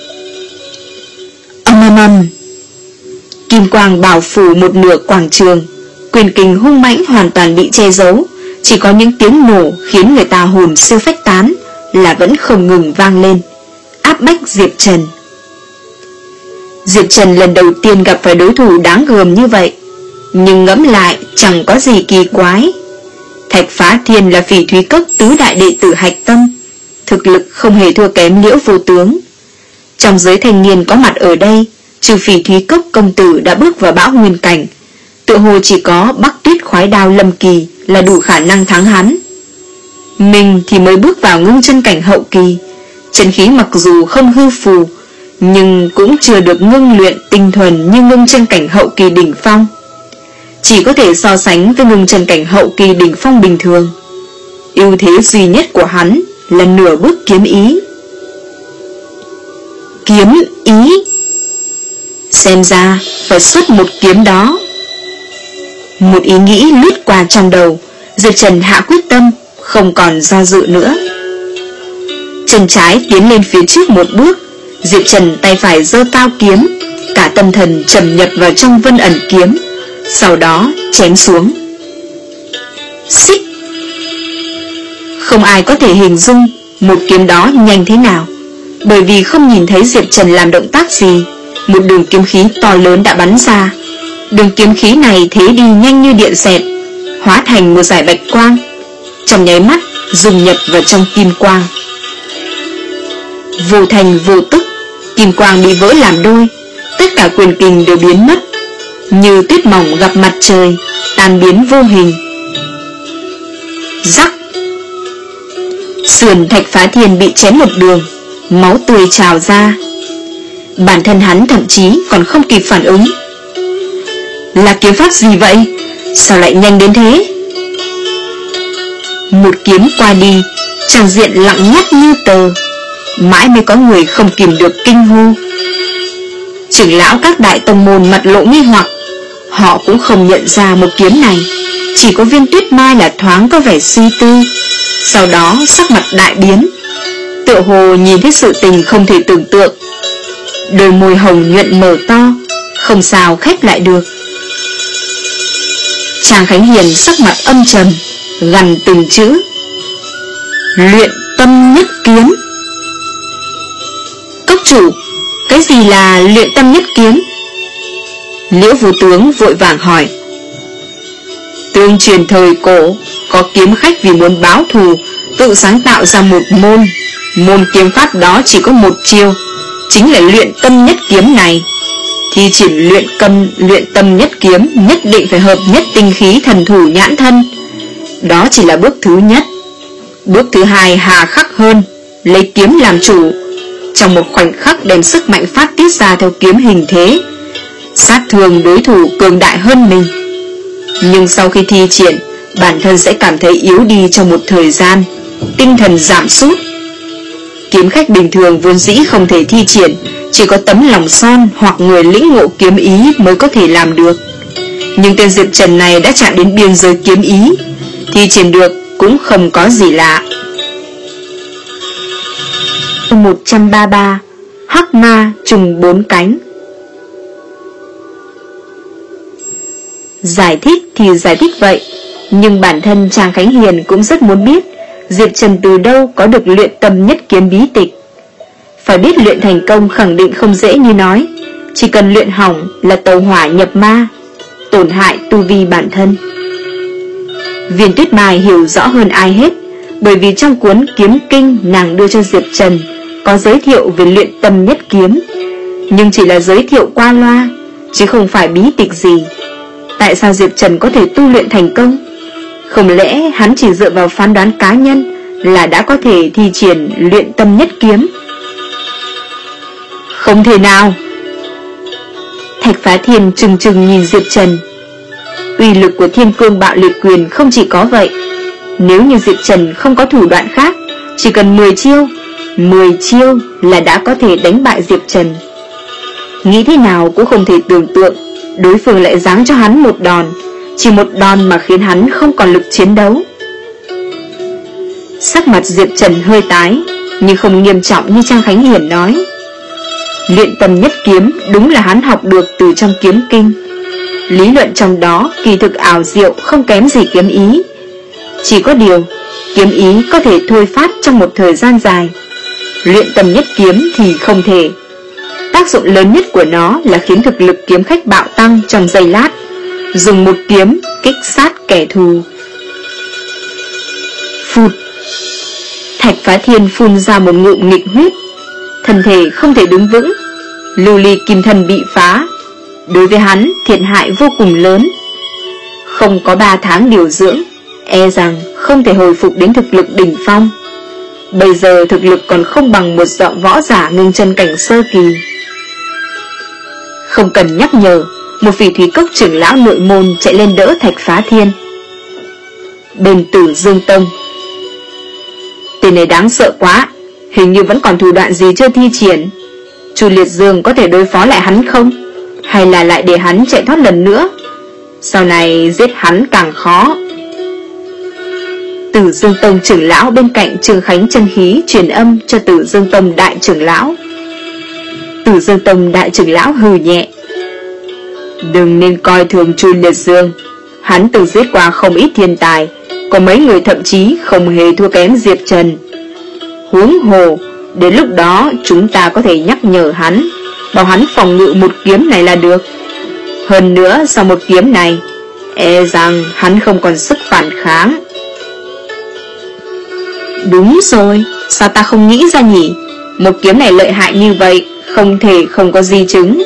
Âm âm âm, kim quang bao phủ một nửa quảng trường, quyền kình hung mãnh hoàn toàn bị che giấu, chỉ có những tiếng nổ khiến người ta hồn siêu phách tán là vẫn không ngừng vang lên, áp bách Diệp Trần. Diệp Trần lần đầu tiên gặp phải đối thủ đáng gờm như vậy, nhưng ngẫm lại chẳng có gì kỳ quái. Thạch Phá Thiên là Phỉ Thúy Cốc tứ đại đệ tử hạch tâm, thực lực không hề thua kém Liễu Vô Tướng. Trong giới thanh niên có mặt ở đây, trừ Phỉ Thúy Cốc công tử đã bước vào bão nguyên cảnh, tựa hồ chỉ có Bắc Tuyết Khoái Đao Lâm Kỳ là đủ khả năng thắng hắn. Mình thì mới bước vào ngưng chân cảnh hậu kỳ, chân khí mặc dù không hư phù, nhưng cũng chưa được ngưng luyện tinh thuần như ngưng chân cảnh hậu kỳ đỉnh phong, chỉ có thể so sánh với ngưng chân cảnh hậu kỳ đỉnh phong bình thường. Ưu thế duy nhất của hắn là nửa bước kiếm ý. Kiếm ý, xem ra phải xuất một kiếm đó. Một ý nghĩ lướt qua trong đầu, Diệp Trần hạ quyết tâm, không còn do dự nữa. Chân trái tiến lên phía trước một bước, Diệp Trần tay phải giơ cao kiếm, cả tâm thần trầm nhập vào trong Vân Ẩn Kiếm, sau đó chém xuống. Xích! Không ai có thể hình dung một kiếm đó nhanh thế nào, bởi vì không nhìn thấy Diệp Trần làm động tác gì, một đường kiếm khí to lớn đã bắn ra. Đường kiếm khí này thế đi nhanh như điện xẹt, hóa thành một dải bạch quang, trong nháy mắt dung nhập vào trong kim quang. Vô thành vô tức, kim quang bị vỡ làm đôi, tất cả quyền kình đều biến mất, như tuyết mỏng gặp mặt trời, tan biến vô hình. Rắc! Sườn Thạch Phá Thiên bị chém một đường, máu tươi trào ra. Bản thân hắn thậm chí còn không kịp phản ứng. Là kiếm pháp gì vậy? Sao lại nhanh đến thế? Một kiếm qua đi, tràng diện lặng ngắt như tờ. mãi mới có người không kìm được kinh hô. Trưởng lão các đại tông môn mặt lộ nghi hoặc. Họ cũng không nhận ra một kiếm này. Chỉ có Viên Tuyết Mai là thoáng có vẻ suy tư, sau đó sắc mặt đại biến, tựa hồ nhìn thấy sự tình không thể tưởng tượng. Đôi môi hồng nhuận mở to, không sao khép lại được. Trang Khánh Hiền sắc mặt âm trầm, gằn từng chữ: luyện tâm nhất kiếm. Cốc chủ, cái gì là luyện tâm nhất kiếm? Liễu Vô Tướng vội vàng hỏi. Tương truyền thời cổ, có kiếm khách vì muốn báo thù, tự sáng tạo ra một môn. Môn kiếm pháp đó chỉ có một chiêu, chính là luyện tâm nhất kiếm này. Thi triển luyện cầm luyện tâm nhất kiếm nhất định phải hợp nhất tinh khí thần thủ nhãn thân. Đó chỉ là bước thứ nhất. Bước thứ hai hà khắc hơn, lấy kiếm làm chủ, trong một khoảnh khắc đem sức mạnh phát tiết ra theo kiếm hình thế, sát thương đối thủ cường đại hơn mình. Nhưng sau khi thi triển, bản thân sẽ cảm thấy yếu đi trong một thời gian, tinh thần giảm sút. Kiếm khách bình thường vốn dĩ không thể thi triển, chỉ có tấm lòng son hoặc người lĩnh ngộ kiếm ý mới có thể làm được. Nhưng tên Diệp Trần này đã chạm đến biên giới kiếm ý, thi triển được cũng không có gì lạ. một trăm ba mươi ba Hắc Ma trùng bốn cánh. Giải thích thì giải thích vậy, nhưng bản thân Trang Khánh Hiền cũng rất muốn biết Diệp Trần từ đâu có được luyện tâm nhất kiếm bí tịch. Phải biết luyện thành công khẳng định không dễ như nói, chỉ cần luyện hỏng là tẩu hỏa nhập ma, tổn hại tu vi bản thân. Viên Tuyết Mai hiểu rõ hơn ai hết, bởi vì trong cuốn kiếm kinh nàng đưa cho Diệp Trần có giới thiệu về luyện tâm nhất kiếm, nhưng chỉ là giới thiệu qua loa, chứ không phải bí tịch gì. Tại sao Diệp Trần có thể tu luyện thành công? Không lẽ hắn chỉ dựa vào phán đoán cá nhân là đã có thể thi triển luyện tâm nhất kiếm? Không thể nào. Thạch Phá Thiên trừng trừng nhìn Diệp Trần. Uy lực của Thiên Cương Bạo Liệt Quyền không chỉ có vậy. Nếu như Diệp Trần không có thủ đoạn khác, chỉ cần mười chiêu, mười chiêu là đã có thể đánh bại Diệp Trần. Nghĩ thế nào cũng không thể tưởng tượng đối phương lại giáng cho hắn một đòn, chỉ một đòn mà khiến hắn không còn lực chiến đấu. Sắc mặt Diệp Trần hơi tái, nhưng không nghiêm trọng như Trang Khánh Hiển nói. Luyện tâm nhất kiếm đúng là hắn học được từ trong kiếm kinh. Lý luận trong đó kỳ thực ảo diệu không kém gì kiếm ý. Chỉ có điều, kiếm ý có thể thôi phát trong một thời gian dài, luyện tâm nhất kiếm thì không thể. Tác dụng lớn nhất của nó là khiến thực lực kiếm khách bạo tăng trong giây lát, dùng một kiếm kích sát kẻ thù. Phụt! Thạch Phá Thiên phun ra một ngụm nghịch huyết, thân thể không thể đứng vững, lưu ly kim thân bị phá. Đối với hắn thiệt hại vô cùng lớn. Không có ba tháng điều dưỡng, e rằng không thể hồi phục đến thực lực đỉnh phong. Bây giờ thực lực còn không bằng một dạo võ giả ngưng chân cảnh sơ kỳ. Không cần nhắc nhở, một vị thủy cốc trưởng lão nội môn chạy lên đỡ Thạch Phá Thiên. Bên Tử Dương Tông, tên này đáng sợ quá, hình như vẫn còn thủ đoạn gì chưa thi triển. Chu Liệt Dương có thể đối phó lại hắn không? Hay là lại để hắn chạy thoát lần nữa? Sau này giết hắn càng khó. Tử Dương Tông trưởng lão bên cạnh Trương Khánh chân khí truyền âm cho Tử Dương Tông đại trưởng lão. Tử Dương Tông đại trưởng lão hừ nhẹ. Đừng nên coi thường Chu Liệt Dương, hắn từng giết qua không ít thiên tài, có mấy người thậm chí không hề thua kém Diệp Trần. Huống hồ, đến lúc đó chúng ta có thể nhắc nhở hắn, bảo hắn phòng ngự một kiếm này là được. Hơn nữa sau một kiếm này, e rằng hắn không còn sức phản kháng. Đúng rồi, sao ta không nghĩ ra nhỉ? Một kiếm này lợi hại như vậy, không thể không có di chứng.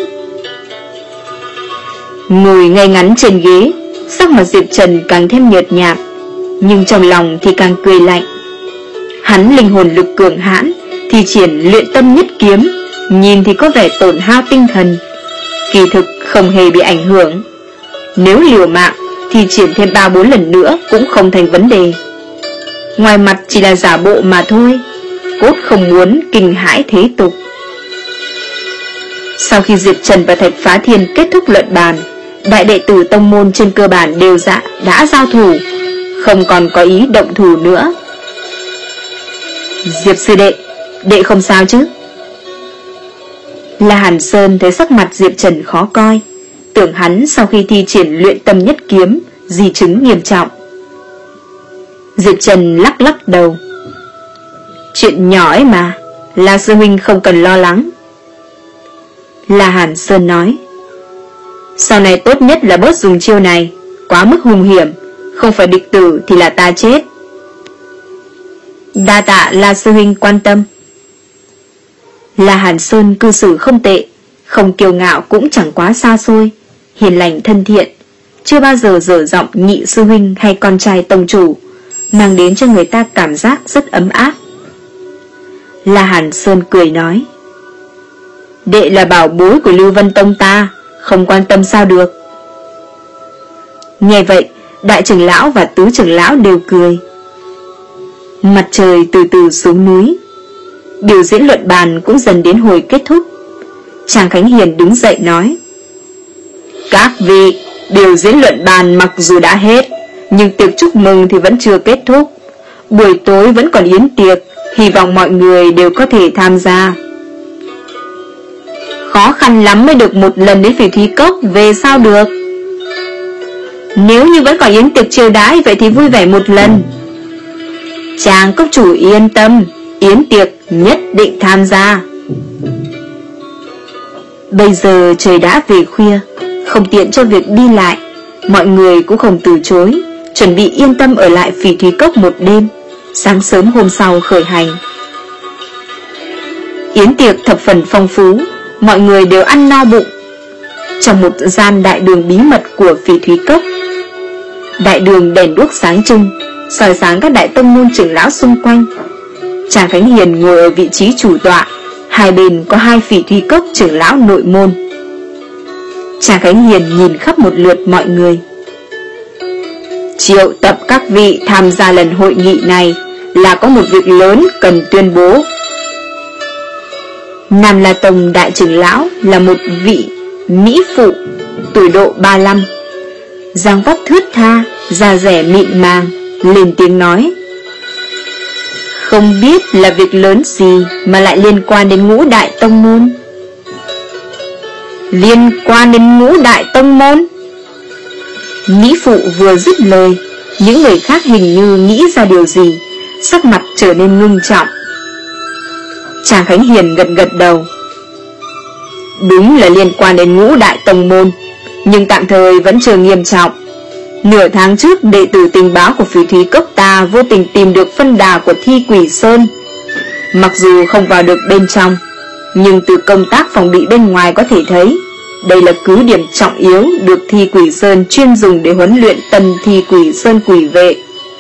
Ngồi ngay ngắn trên ghế, sắc mặt Diệp Trần càng thêm nhợt nhạt, nhưng trong lòng thì càng cười lạnh. Hắn linh hồn lực cường hãn, thi triển luyện tâm nhất kiếm, nhìn thì có vẻ tổn hao tinh thần, kỳ thực không hề bị ảnh hưởng. Nếu liều mạng thì triển thêm ba bốn lần nữa cũng không thành vấn đề. Ngoài mặt chỉ là giả bộ mà thôi, cốt không muốn kinh hãi thế tục. Sau khi Diệp Trần và Thạch Phá Thiên kết thúc luận bàn, đại đệ tử tông môn trên cơ bản đều dạ đã giao thủ, không còn có ý động thủ nữa. Diệp sư đệ, đệ không sao chứ? La Hàn Sơn thấy sắc mặt Diệp Trần khó coi, tưởng hắn sau khi thi triển luyện tâm nhất kiếm di chứng nghiêm trọng. Diệp Trần lắc lắc đầu. Chuyện nhỏ ấy mà, La sư huynh không cần lo lắng. La Hàn Sơn nói, sau này tốt nhất là bớt dùng chiêu này, quá mức hung hiểm, không phải địch tử thì là ta chết. Đa tạ La sư huynh quan tâm. La Hàn Sơn cư xử không tệ, không kiêu ngạo cũng chẳng quá xa xôi, hiền lành thân thiện, chưa bao giờ dở giọng nhị sư huynh hay con trai tông chủ, mang đến cho người ta cảm giác rất ấm áp. La Hàn Sơn cười nói, đệ là bảo bối của Lưu Vân Tông ta, không quan tâm sao được. Nghe vậy, đại trưởng lão và tứ trưởng lão đều cười. Mặt trời từ từ xuống núi, biểu diễn luận bàn cũng dần đến hồi kết thúc. Tràng Khánh Hiền đứng dậy nói, các vị, biểu diễn luận bàn mặc dù đã hết, nhưng tiệc chúc mừng thì vẫn chưa kết thúc. Buổi tối vẫn còn yến tiệc, hy vọng mọi người đều có thể tham gia. Khó khăn lắm mới được một lần đến Phỉ Thúy Cốc, về sao được? Nếu như vẫn còn yến tiệc chiêu đãi, vậy thì vui vẻ một lần. Chàng cốc chủ yên tâm, yến tiệc nhất định tham gia. Bây giờ trời đã về khuya, không tiện cho việc đi lại, mọi người cũng không từ chối, chuẩn bị yên tâm ở lại Phỉ Thúy Cốc một đêm, sáng sớm hôm sau khởi hành. Yến tiệc thập phần phong phú, mọi người đều ăn no bụng. Trong một gian đại đường bí mật của Phỉ Thúy Cốc, đại đường đèn đuốc sáng trưng, soi sáng các đại tông môn trưởng lão xung quanh. Tràng Khánh Hiền ngồi ở vị trí chủ tọa, hai bên có hai Phỉ Thúy Cốc trưởng lão nội môn. Tràng Khánh Hiền nhìn khắp một lượt mọi người. Triệu tập các vị tham gia lần hội nghị này là có một việc lớn cần tuyên bố. Nam La Tông đại trưởng lão là một vị mỹ phụ, tuổi độ ba mươi lăm, dáng vóc thướt tha, da dẻ mịn màng, lên tiếng nói, không biết là việc lớn gì mà lại liên quan đến ngũ đại tông môn. Liên quan đến ngũ đại tông môn? Mỹ phụ vừa dứt lời, những người khác hình như nghĩ ra điều gì, sắc mặt trở nên ngưng trọng. Tràng Khánh Hiền gật gật đầu. Đúng là liên quan đến ngũ đại tông môn, nhưng tạm thời vẫn chưa nghiêm trọng. Nửa tháng trước, đệ tử tình báo của Phỉ Thúy Cốc ta vô tình tìm được phân đà của Thi Quỷ Sơn. Mặc dù không vào được bên trong, nhưng từ công tác phòng bị bên ngoài có thể thấy, đây là cứ điểm trọng yếu được Thi Quỷ Sơn chuyên dùng để huấn luyện tân Thi Quỷ Sơn quỷ vệ.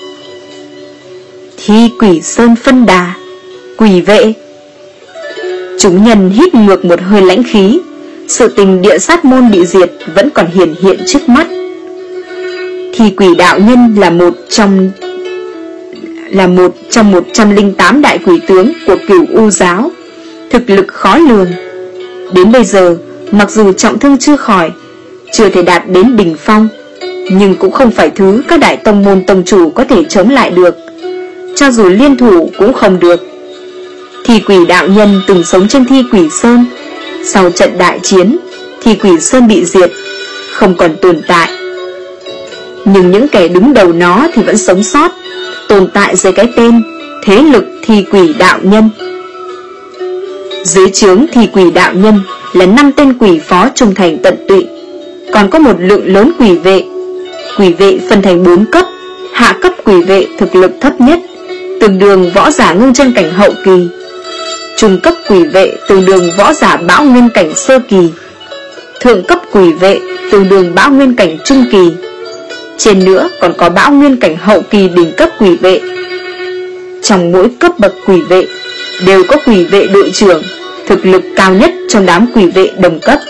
Thi Quỷ Sơn phân đà, quỷ vệ. Chúng nhân hít ngược một hơi lãnh khí, sự tình địa sát môn bị diệt vẫn còn hiển hiện trước mắt. Thi Quỷ đạo nhân là một trong là một trong một trăm linh tám đại quỷ tướng của Cửu U giáo, thực lực khó lường. Đến bây giờ, mặc dù trọng thương chưa khỏi, chưa thể đạt đến đỉnh phong, nhưng cũng không phải thứ các đại tông môn tông chủ có thể chống lại được. Cho dù liên thủ cũng không được. Thi Quỷ đạo nhân từng sống trên Thi Quỷ Sơn. Sau trận đại chiến, Thi Quỷ Sơn bị diệt, không còn tồn tại. Nhưng những kẻ đứng đầu nó thì vẫn sống sót, tồn tại dưới cái tên thế lực Thi Quỷ đạo nhân. Dưới trướng Thi Quỷ đạo nhân là năm tên quỷ phó trung thành tận tụy, còn có một lượng lớn quỷ vệ. Quỷ vệ phân thành bốn cấp. Hạ cấp quỷ vệ thực lực thấp nhất, tương đương võ giả ngưng chân cảnh hậu kỳ. Trung cấp quỷ vệ tương đương võ giả bão nguyên cảnh sơ kỳ. Thượng cấp quỷ vệ tương đương bão nguyên cảnh trung kỳ. Trên nữa còn có bão nguyên cảnh hậu kỳ đỉnh cấp quỷ vệ. Trong mỗi cấp bậc quỷ vệ đều có quỷ vệ đội trưởng, thực lực cao nhất trong đám quỷ vệ đồng cấp.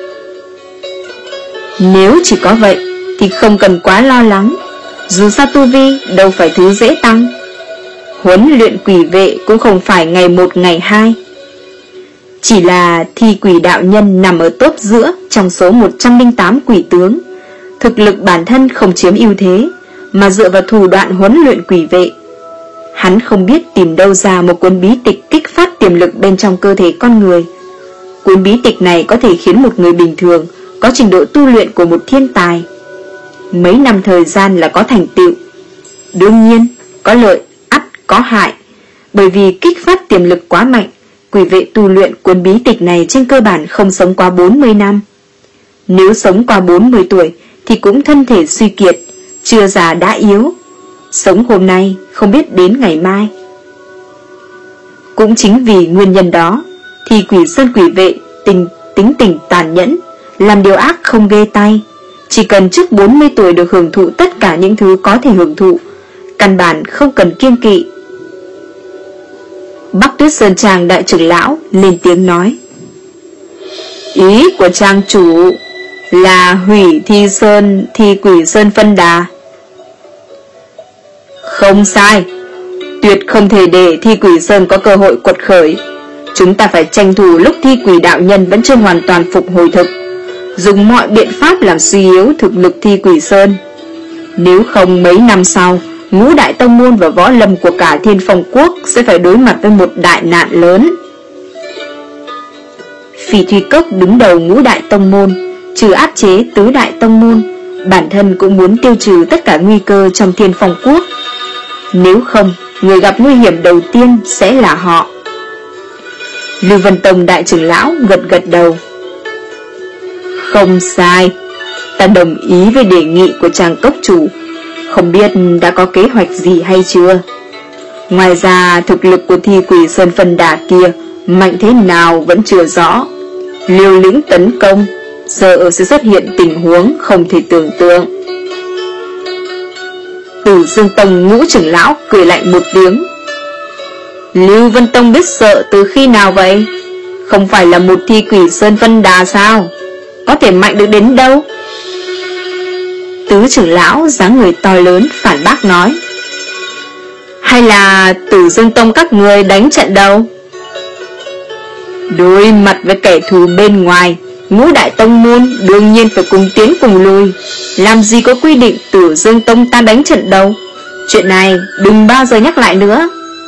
Nếu chỉ có vậy thì không cần quá lo lắng, dù sao tu vi đâu phải thứ dễ tăng. Huấn luyện quỷ vệ cũng không phải ngày một ngày hai. Chỉ là thi quỷ đạo nhân nằm ở top giữa trong số một trăm lẻ tám quỷ tướng, thực lực bản thân không chiếm ưu thế, mà dựa vào thủ đoạn huấn luyện quỷ vệ. Hắn không biết tìm đâu ra một cuốn bí tịch kích phát tiềm lực bên trong cơ thể con người. Cuốn bí tịch này có thể khiến một người bình thường có trình độ tu luyện của một thiên tài. Mấy năm thời gian là có thành tựu. Đương nhiên, có lợi, ắt có hại. Bởi vì kích phát tiềm lực quá mạnh, quỷ vệ tu luyện cuốn bí tịch này trên cơ bản không sống qua bốn mươi năm. Nếu sống qua bốn mươi tuổi thì cũng thân thể suy kiệt, chưa già đã yếu. Sống hôm nay không biết đến ngày mai. Cũng chính vì nguyên nhân đó thì Quỷ Sơn quỷ vệ tình, tính tình tàn nhẫn, làm điều ác không ghê tay. Chỉ cần trước bốn mươi tuổi được hưởng thụ tất cả những thứ có thể hưởng thụ, căn bản không cần kiêng kỵ. Bắc Tuyết Sơn Trang đại trưởng lão lên tiếng nói: Ý của trang chủ là hủy thi sơn thi Quỷ Sơn phân đà. Không sai, tuyệt không thể để thi Quỷ Sơn có cơ hội quật khởi. Chúng ta phải tranh thủ lúc thi quỷ đạo nhân vẫn chưa hoàn toàn phục hồi thực, dùng mọi biện pháp làm suy yếu thực lực thi Quỷ Sơn. Nếu không mấy năm sau, ngũ đại tông môn và võ lâm của cả Thiên Phong Quốc sẽ phải đối mặt với một đại nạn lớn. Phỉ Thủy Cốc đứng đầu ngũ đại tông môn, trừ áp chế tứ đại tông môn, bản thân cũng muốn tiêu trừ tất cả nguy cơ trong Thiên Phong Quốc. Nếu không, người gặp nguy hiểm đầu tiên sẽ là họ. Lưu Vân Tông đại trưởng lão gật gật đầu. Không sai, ta đồng ý với đề nghị của chàng cốc chủ. Không biết đã có kế hoạch gì hay chưa? Ngoài ra thực lực của thi Quỷ Sơn phân đà kia mạnh thế nào vẫn chưa rõ. Liều lĩnh tấn công, sợ sẽ xuất hiện tình huống không thể tưởng tượng. Tử Dương Tông ngũ trưởng lão cười lạnh một tiếng. Lưu Vân Tông biết sợ từ khi nào vậy? Không phải là một thi Quỷ Sơn phân đà sao? Có thể mạnh được đến đâu? Tứ trưởng lão dáng người to lớn phản bác nói: Hay là Tử Dương Tông các người đánh trận đầu? Đối mặt với kẻ thù bên ngoài, ngũ đại tông môn đương nhiên phải cùng tiến cùng lùi. Làm gì có quy định Tử Dương Tông ta đánh trận đầu? Chuyện này đừng bao giờ nhắc lại nữa.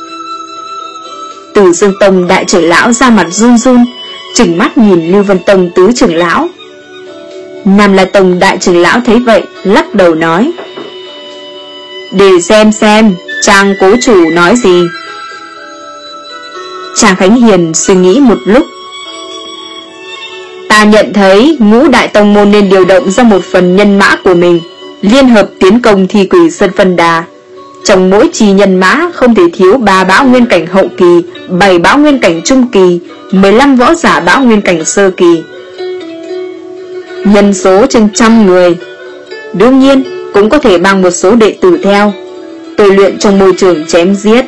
Tử Dương Tông đại trưởng lão ra mặt run run, trừng mắt nhìn Lưu Vân Tông tứ trưởng lão. Nam La Tông đại trưởng lão thấy vậy lắc đầu nói: Để xem xem Trang cố chủ nói gì. Trang Khánh Hiền suy nghĩ một lúc. Ta nhận thấy ngũ đại tông môn nên điều động ra một phần nhân mã của mình, liên hợp tiến công thi Quỷ Sơn phân đà. Trong mỗi chi nhân mã không thể thiếu ba bão nguyên cảnh hậu kỳ, bảy bão nguyên cảnh trung kỳ, mười lăm võ giả bão nguyên cảnh sơ kỳ. Nhân số trên trăm người. Đương nhiên cũng có thể bằng một số đệ tử theo, tôi luyện trong môi trường chém giết.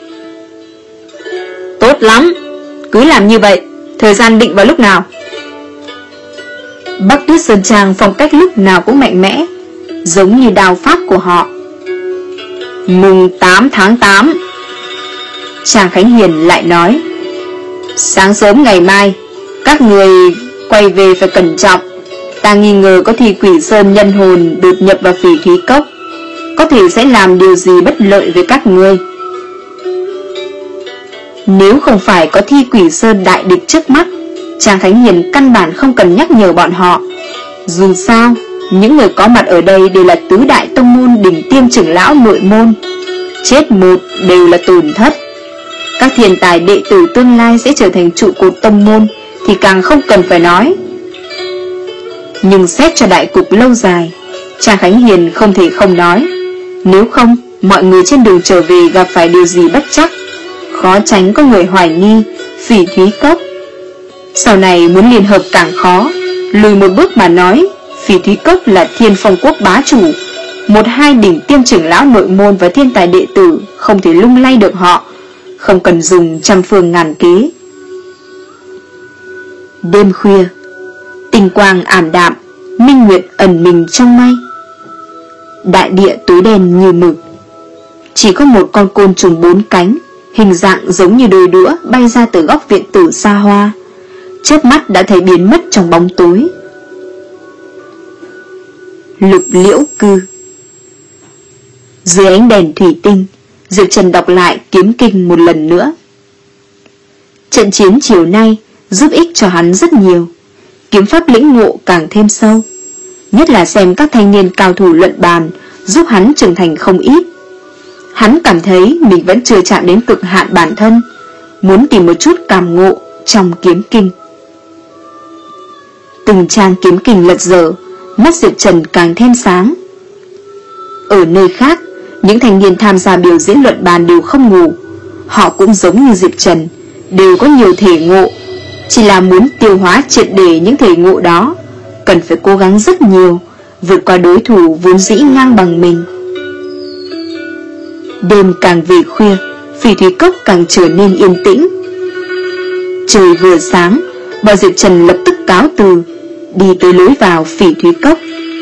Tốt lắm, cứ làm như vậy. Thời gian định vào lúc nào? Bắc Tuyết Sơn Trang phong cách lúc nào cũng mạnh mẽ, giống như đao pháp của họ. Mùng tám tháng tám. Trang Khánh Hiền lại nói: Sáng sớm ngày mai, các người quay về phải cẩn trọng. Ta nghi ngờ có thi Quỷ Sơn nhân hồn đột nhập vào Phỉ Thúy Cốc, có thể sẽ làm điều gì bất lợi với các ngươi. Nếu không phải có thi Quỷ Sơn đại địch trước mắt, Trang Khánh Hiền căn bản không cần nhắc nhở bọn họ. Dù sao, những người có mặt ở đây đều là tứ đại tông môn đỉnh tiêm trưởng lão nội môn, chết một đều là tổn thất. Các thiên tài đệ tử tương lai sẽ trở thành trụ cột tông môn thì càng không cần phải nói. Nhưng xét cho đại cục lâu dài, Trang Khánh Hiền không thể không nói. Nếu không, mọi người trên đường trở về gặp phải điều gì bất chắc, khó tránh có người hoài nghi Phỉ Thúy Cốc. Sau này muốn liên hợp càng khó. Lùi một bước mà nói, Phỉ Thúy Cốc là Thiên Phong Quốc bá chủ, một hai đỉnh tiêm trưởng lão nội môn và thiên tài đệ tử không thể lung lay được họ, không cần dùng trăm phương ngàn kế. Đêm khuya, tinh quang ảm đạm, minh nguyệt ẩn mình trong mây. Đại địa tối đen như mực. Chỉ có một con côn trùng bốn cánh, hình dạng giống như đôi đũa, bay ra từ góc viện tử xa hoa, chớp mắt đã thấy biến mất trong bóng tối. Lục liễu cư. Dưới ánh đèn thủy tinh, Diệp Trần đọc lại kiếm kinh một lần nữa. Trận chiến chiều nay giúp ích cho hắn rất nhiều, kiếm pháp lĩnh ngộ càng thêm sâu, nhất là xem các thanh niên cao thủ luận bàn giúp hắn trưởng thành không ít. Hắn cảm thấy mình vẫn chưa chạm đến cực hạn bản thân, muốn tìm một chút cảm ngộ trong kiếm kinh. Từng trang kiếm kinh lật dở, mắt Diệp Trần càng thêm sáng. Ở nơi khác, những thanh niên tham gia biểu diễn luận bàn đều không ngủ. Họ cũng giống như Diệp Trần, đều có nhiều thể ngộ, chỉ là muốn tiêu hóa triệt để những thể ngộ đó, cần phải cố gắng rất nhiều, vượt qua đối thủ vốn dĩ ngang bằng mình. Đêm càng về khuya, Phỉ Thúy Cốc càng trở nên yên tĩnh. Trời vừa sáng, bọn Diệp Trần lập tức cáo từ, đi tới lối vào Phỉ Thúy Cốc.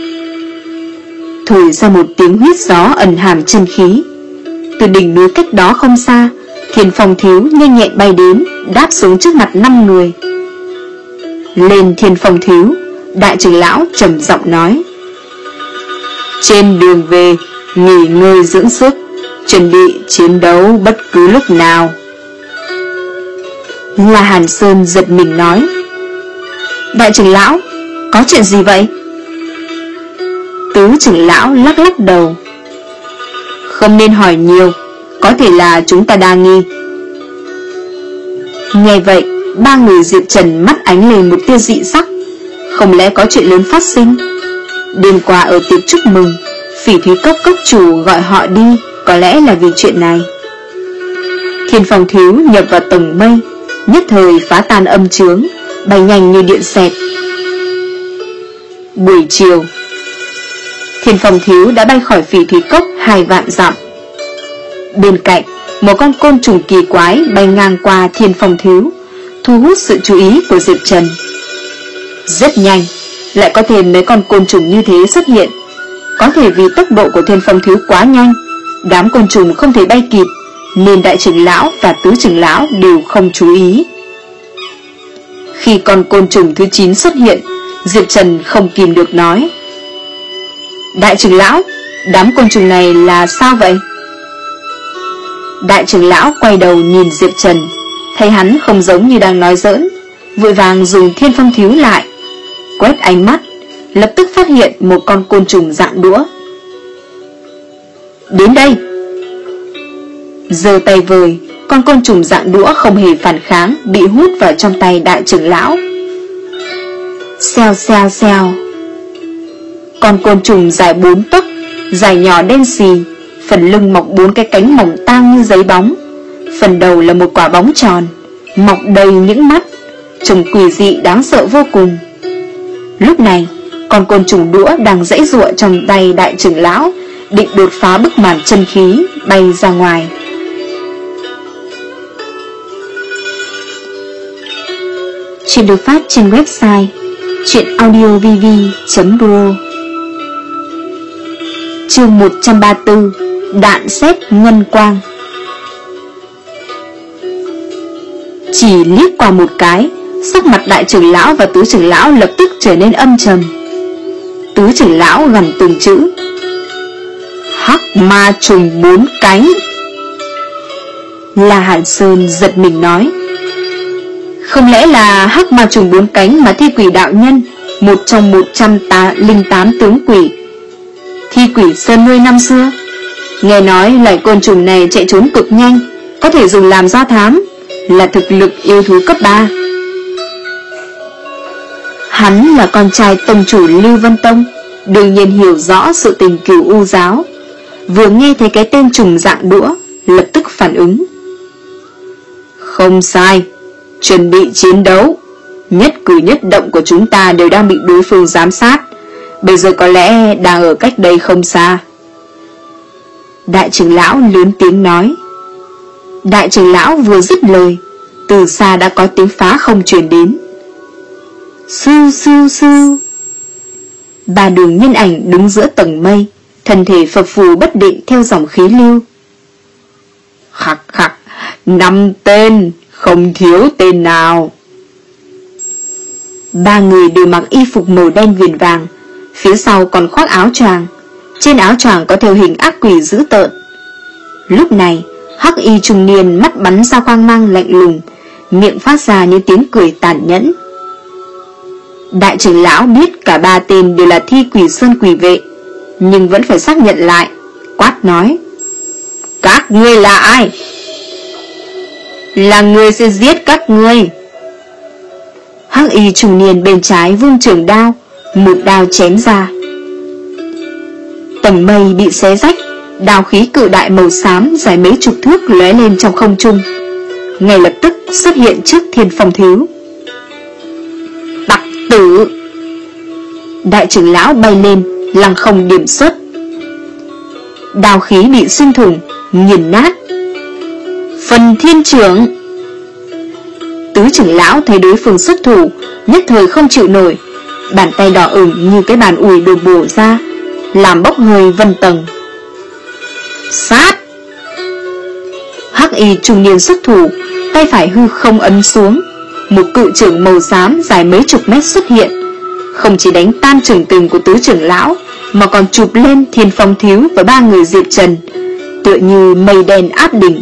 Thổi ra một tiếng huýt gió ẩn hàm chân khí. Từ đỉnh núi cách đó không xa, Thiên Phong Thiếu nhanh nhẹn bay đến, đáp xuống trước mặt năm người. Lên Thiên Phong Thiếu, đại trưởng lão trầm giọng nói: trên đường về, nghỉ ngơi dưỡng sức, chuẩn bị chiến đấu bất cứ lúc nào. La Hàn Sơn giật mình nói: đại trưởng lão, có chuyện gì vậy? Tứ trưởng lão lắc lắc đầu: không nên hỏi nhiều, có thể là chúng ta đa nghi. Nghe vậy, ba người Diệp Trần mắt ánh lên một tia dị sắc. Không lẽ có chuyện lớn phát sinh? Đêm qua ở tiệc chúc mừng, Phỉ Thúy Cốc cốc chủ gọi họ đi, có lẽ là vì chuyện này. Thiên Phong Thiếu nhập vào tầng mây, nhất thời phá tan âm chướng, bay nhanh như điện xẹt. Buổi chiều, Thiên Phong Thiếu đã bay khỏi Phỉ Thúy Cốc hai vạn dặm. Bên cạnh, một con côn trùng kỳ quái bay ngang qua Thiên Phong Thiếu, thu hút sự chú ý của Diệp Trần. Rất nhanh, lại có thêm mấy con côn trùng như thế xuất hiện. Có thể vì tốc độ của Thiên Phong Thiếu quá nhanh, đám côn trùng không thể bay kịp, nên đại trưởng lão và tứ trưởng lão đều không chú ý. Khi con côn trùng thứ chín xuất hiện, Diệp Trần không kìm được nói: đại trưởng lão, đám côn trùng này là sao vậy? Đại trưởng lão quay đầu nhìn Diệp Trần, thấy hắn không giống như đang nói giỡn, vội vàng dùng Thiên Phong Thiếu lại, quét ánh mắt, lập tức phát hiện một con côn trùng dạng đũa. Đến đây! Giơ tay vời, con côn trùng dạng đũa không hề phản kháng, bị hút vào trong tay đại trưởng lão. Xèo xèo xèo. Con côn trùng dài bốn tấc, dài nhỏ đen xì, phần lưng mọc bốn cái cánh mỏng tang như giấy bóng, phần đầu là một quả bóng tròn, mọc đầy những mắt, trông quỷ dị đáng sợ vô cùng. Lúc này, con côn trùng đũa đang giãy giụa trong tay đại trưởng lão, định đột phá bức màn chân khí, bay ra ngoài. Chuyện được phát trên website truyệnaudiovv chấm ro. Chương một trăm ba mươi tư, đạn sét ngân quang. Chỉ liếc qua một cái, sắc mặt đại trưởng lão và tứ trưởng lão lập tức trở nên âm trầm. Tứ trưởng lão gằn từng chữ: hắc ma trùng bốn cánh. La Hàn Sơn giật mình nói: không lẽ là hắc ma trùng bốn cánh mà Thi Quỷ đạo nhân, một trong một trăm linh tám tướng quỷ Thi Quỷ Sơn nuôi năm xưa? Nghe nói loài côn trùng này chạy trốn cực nhanh, có thể dùng làm do thám, là thực lực yêu thú cấp ba. Hắn là con trai tông chủ Lưu Vân Tông, đương nhiên hiểu rõ sự tình Cửu U giáo. Vừa nghe thấy cái tên trùng dạng đũa, lập tức phản ứng: không sai, chuẩn bị chiến đấu. Nhất cử nhất động của chúng ta đều đang bị đối phương giám sát, bây giờ có lẽ đang ở cách đây không xa. Đại trưởng lão lớn tiếng nói. Đại trưởng lão vừa dứt lời, từ xa đã có tiếng phá không truyền đến. Sư sư sư. Ba đường nhân ảnh đứng giữa tầng mây, thân thể phập phù bất định theo dòng khí lưu. Khắc khắc, năm tên, không thiếu tên nào. Ba người đều mặc y phục màu đen viền vàng, phía sau còn khoác áo choàng. Trên áo choàng có theo hình ác quỷ dữ tợn. Lúc này, hắc y trung niên mắt bắn ra quang mang lạnh lùng, miệng phát ra những tiếng cười tàn nhẫn. Đại trưởng lão biết cả ba tên đều là Thi Quỷ Sơn quỷ vệ, nhưng vẫn phải xác nhận lại, quát nói: Các ngươi là ai? Là người sẽ giết các ngươi. Hắc y trung niên bên trái vung trường đao, một đao chém ra. Tầng mây bị xé rách, đao khí cự đại màu xám dài mấy chục thước lóe lên trong không trung, ngay lập tức xuất hiện trước Thiên Phong Thiếu. Tặc tử! Đại trưởng lão bay lên, lăng không điểm xuất. Đao khí bị xuyên thủng, nghiền nát. Phần Thiên Trưởng! Tứ trưởng lão thấy đối phương xuất thủ, nhất thời không chịu nổi, bàn tay đỏ ửng như cái bàn ủi đổ bổ ra, làm bốc hơi vân tầng. Sát! Hắc y trung niên xuất thủ, tay phải hư không ấn xuống, một cự trưởng màu xám dài mấy chục mét xuất hiện, không chỉ đánh tan trưởng kình của tứ trưởng lão, mà còn chụp lên Thiên Phong Thiếu và ba người Diệp Trần, tựa như mây đen áp đỉnh.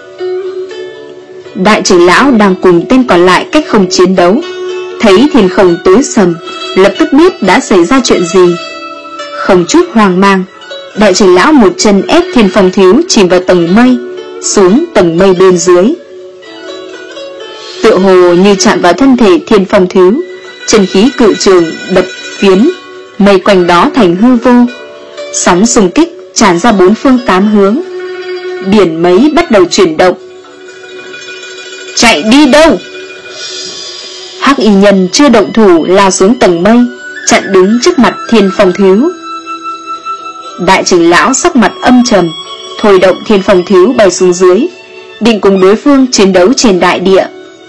Đại trưởng lão đang cùng tên còn lại cách không chiến đấu, thấy thiên không tối sầm, lập tức biết đã xảy ra chuyện gì. Không chút hoang mang, đại trưởng lão một chân ép Thiên Phong Thiếu chìm vào tầng mây, xuống tầng mây bên dưới. Tựa hồ như chạm vào thân thể Thiên Phong Thiếu, chân khí cự trường đập phiến mây quanh đó thành hư vô, sóng xung kích tràn ra bốn phương tám hướng. Biển mấy bắt đầu chuyển động. Chạy đi đâu? Hắc y nhân chưa động thủ lao xuống tầng mây, chặn đứng trước mặt Thiên Phong Thiếu. Đại trưởng lão sắc mặt âm trầm, thôi động Thiên Phong Thiếu bay xuống dưới, định cùng đối phương chiến đấu trên đại địa.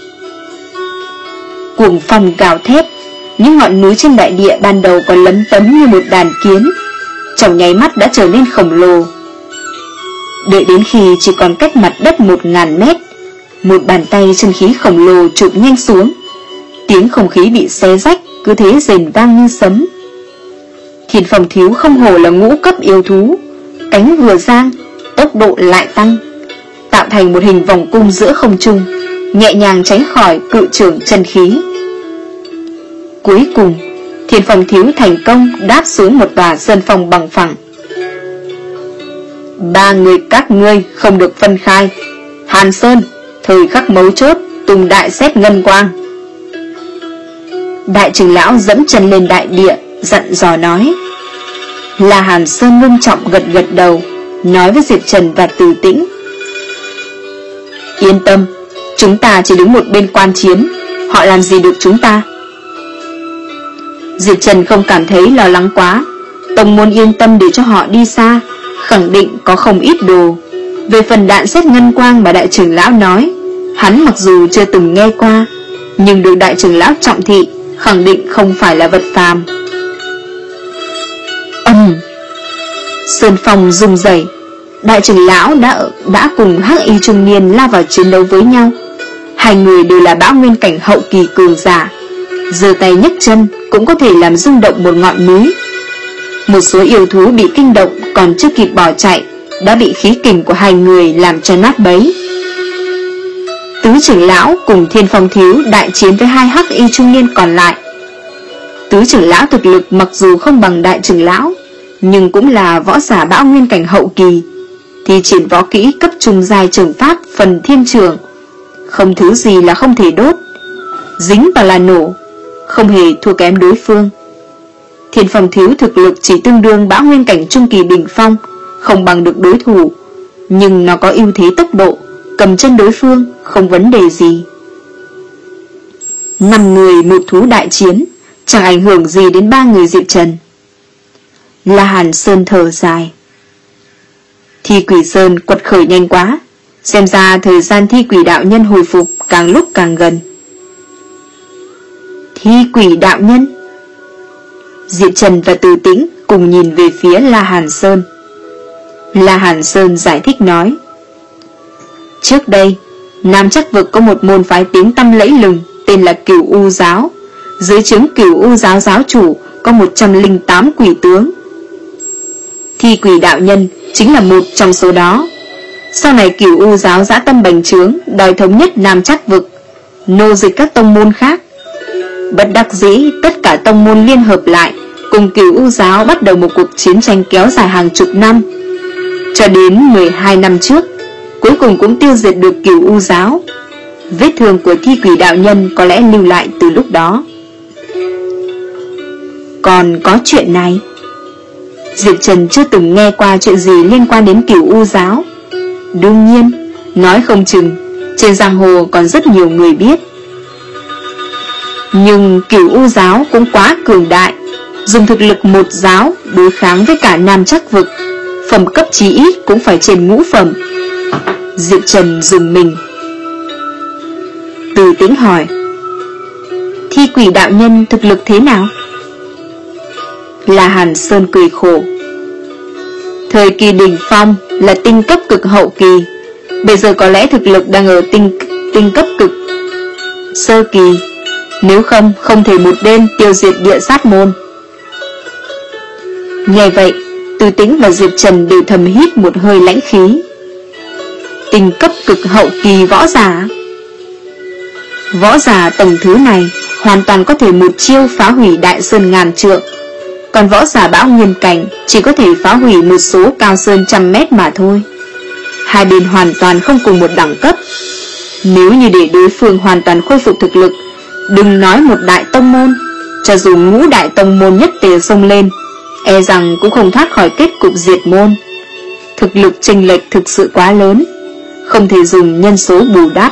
Cuồng phong gào thét, những ngọn núi trên đại địa ban đầu còn lấm tấm như một đàn kiến, trong nháy mắt đã trở nên khổng lồ. Đợi đến khi chỉ còn cách mặt đất một ngàn mét, một bàn tay chân khí khổng lồ chụp nhanh xuống, tiếng không khí bị xé rách cứ thế rền vang như sấm. Thiên Phong Thiếu không hổ là ngũ cấp yêu thú, cánh vừa giang, tốc độ lại tăng, tạo thành một hình vòng cung giữa không trung, nhẹ nhàng tránh khỏi cự trưởng chân khí. Cuối cùng, Thiên Phong Thiếu thành công đáp xuống một tòa sơn phong bằng phẳng. Ba người các ngươi không được phân khai. Hàn Sơn, thời khắc mấu chốt tung đại xét ngân quang. Đại trưởng lão dẫm chân lên đại địa, dặn dò nói. Là Hàn Sơn ngưng trọng gật gật đầu, nói với Diệp Trần và Từ Tĩnh. Yên tâm, chúng ta chỉ đứng một bên quan chiến, họ làm gì được chúng ta. Diệp Trần không cảm thấy lo lắng quá, tông môn yên tâm để cho họ đi xa, khẳng định có không ít đồ. Về phần đạn xét ngân quang mà đại trưởng lão nói, hắn mặc dù chưa từng nghe qua, nhưng được đại trưởng lão trọng thị, khẳng định không phải là vật phàm. Ầm! Sơn phong rung rẩy, đại trưởng lão đã đã cùng hắc y trung niên lao vào chiến đấu với nhau. Hai người đều là bão nguyên cảnh hậu kỳ cường giả, giơ tay nhấc chân cũng có thể làm rung động một ngọn núi. Một số yêu thú bị kinh động còn chưa kịp bỏ chạy, đã bị khí kình của hai người làm cho nát bấy. Tứ trưởng lão cùng Thiên Phong Thiếu đại chiến với hai hắc y trung niên còn lại. Tứ trưởng lão thực lực mặc dù không bằng đại trưởng lão, nhưng cũng là võ giả bão nguyên cảnh hậu kỳ, thi triển võ kỹ cấp trung giai trường pháp phần thiên trường, không thứ gì là không thể đốt, dính vào là nổ, không hề thua kém đối phương. Thiên Phong Thiếu thực lực chỉ tương đương bão nguyên cảnh trung kỳ đỉnh phong, không bằng được đối thủ, nhưng nó có ưu thế tốc độ, cầm chân đối phương không vấn đề gì. Năm người một thú đại chiến, chẳng ảnh hưởng gì đến ba người Diệp Trần. La Hàn Sơn thở dài. Thi Quỷ Sơn quật khởi nhanh quá, xem ra thời gian Thi Quỷ đạo nhân hồi phục càng lúc càng gần. Thi Quỷ đạo nhân? Diệp Trần và Từ Tĩnh cùng nhìn về phía La Hàn Sơn. La Hàn Sơn giải thích nói, Trước đây, Nam Trắc Vực có một môn phái tiếng tăm lẫy lừng tên là Cửu U Giáo. Dưới trướng Cửu U Giáo giáo chủ có một trăm lẻ tám quỷ tướng. Thi Quỷ đạo nhân chính là một trong số đó. Sau này Cửu U Giáo dã tâm bành trướng, đòi thống nhất Nam Trắc Vực, nô dịch các tông môn khác. Bất đắc dĩ, tất cả tông môn liên hợp lại, cùng Cửu U Giáo bắt đầu một cuộc chiến tranh kéo dài hàng chục năm. Cho đến mười hai năm trước, cuối cùng cũng tiêu diệt được Cửu U Giáo. Vết thương của Thi Quỷ đạo nhân có lẽ lưu lại từ lúc đó. Còn có chuyện này, Diệp Trần chưa từng nghe qua chuyện gì liên quan đến Cửu U Giáo. Đương nhiên, nói không chừng trên giang hồ còn rất nhiều người biết. Nhưng Cửu U Giáo cũng quá cường đại, dùng thực lực một giáo đối kháng với cả Nam Trắc Vực, phẩm cấp chí ít cũng phải trên ngũ phẩm. Diệp Trần dùng mình. Từ Tĩnh hỏi: Thi Quỷ đạo nhân thực lực thế nào? La Hàn Sơn cười khổ: Thời kỳ đỉnh phong là tinh cấp cực hậu kỳ, bây giờ có lẽ thực lực đang ở tinh, tinh cấp cực sơ kỳ, nếu không không thể một đêm tiêu diệt địa sát môn. Nghe vậy, Từ Tĩnh và Diệp Trần đều thầm hít một hơi lãnh khí. Tinh cấp cực hậu kỳ võ giả. Võ giả tầng thứ này hoàn toàn có thể một chiêu phá hủy đại sơn ngàn trượng, còn võ giả bão nguyên cảnh chỉ có thể phá hủy một số cao sơn trăm mét mà thôi. Hai bên hoàn toàn không cùng một đẳng cấp. Nếu như để đối phương hoàn toàn khôi phục thực lực, đừng nói một đại tông môn, cho dù ngũ đại tông môn nhất tề xông lên, e rằng cũng không thoát khỏi kết cục diệt môn. Thực lực chênh lệch thực sự quá lớn, không thể dùng nhân số bù đắp.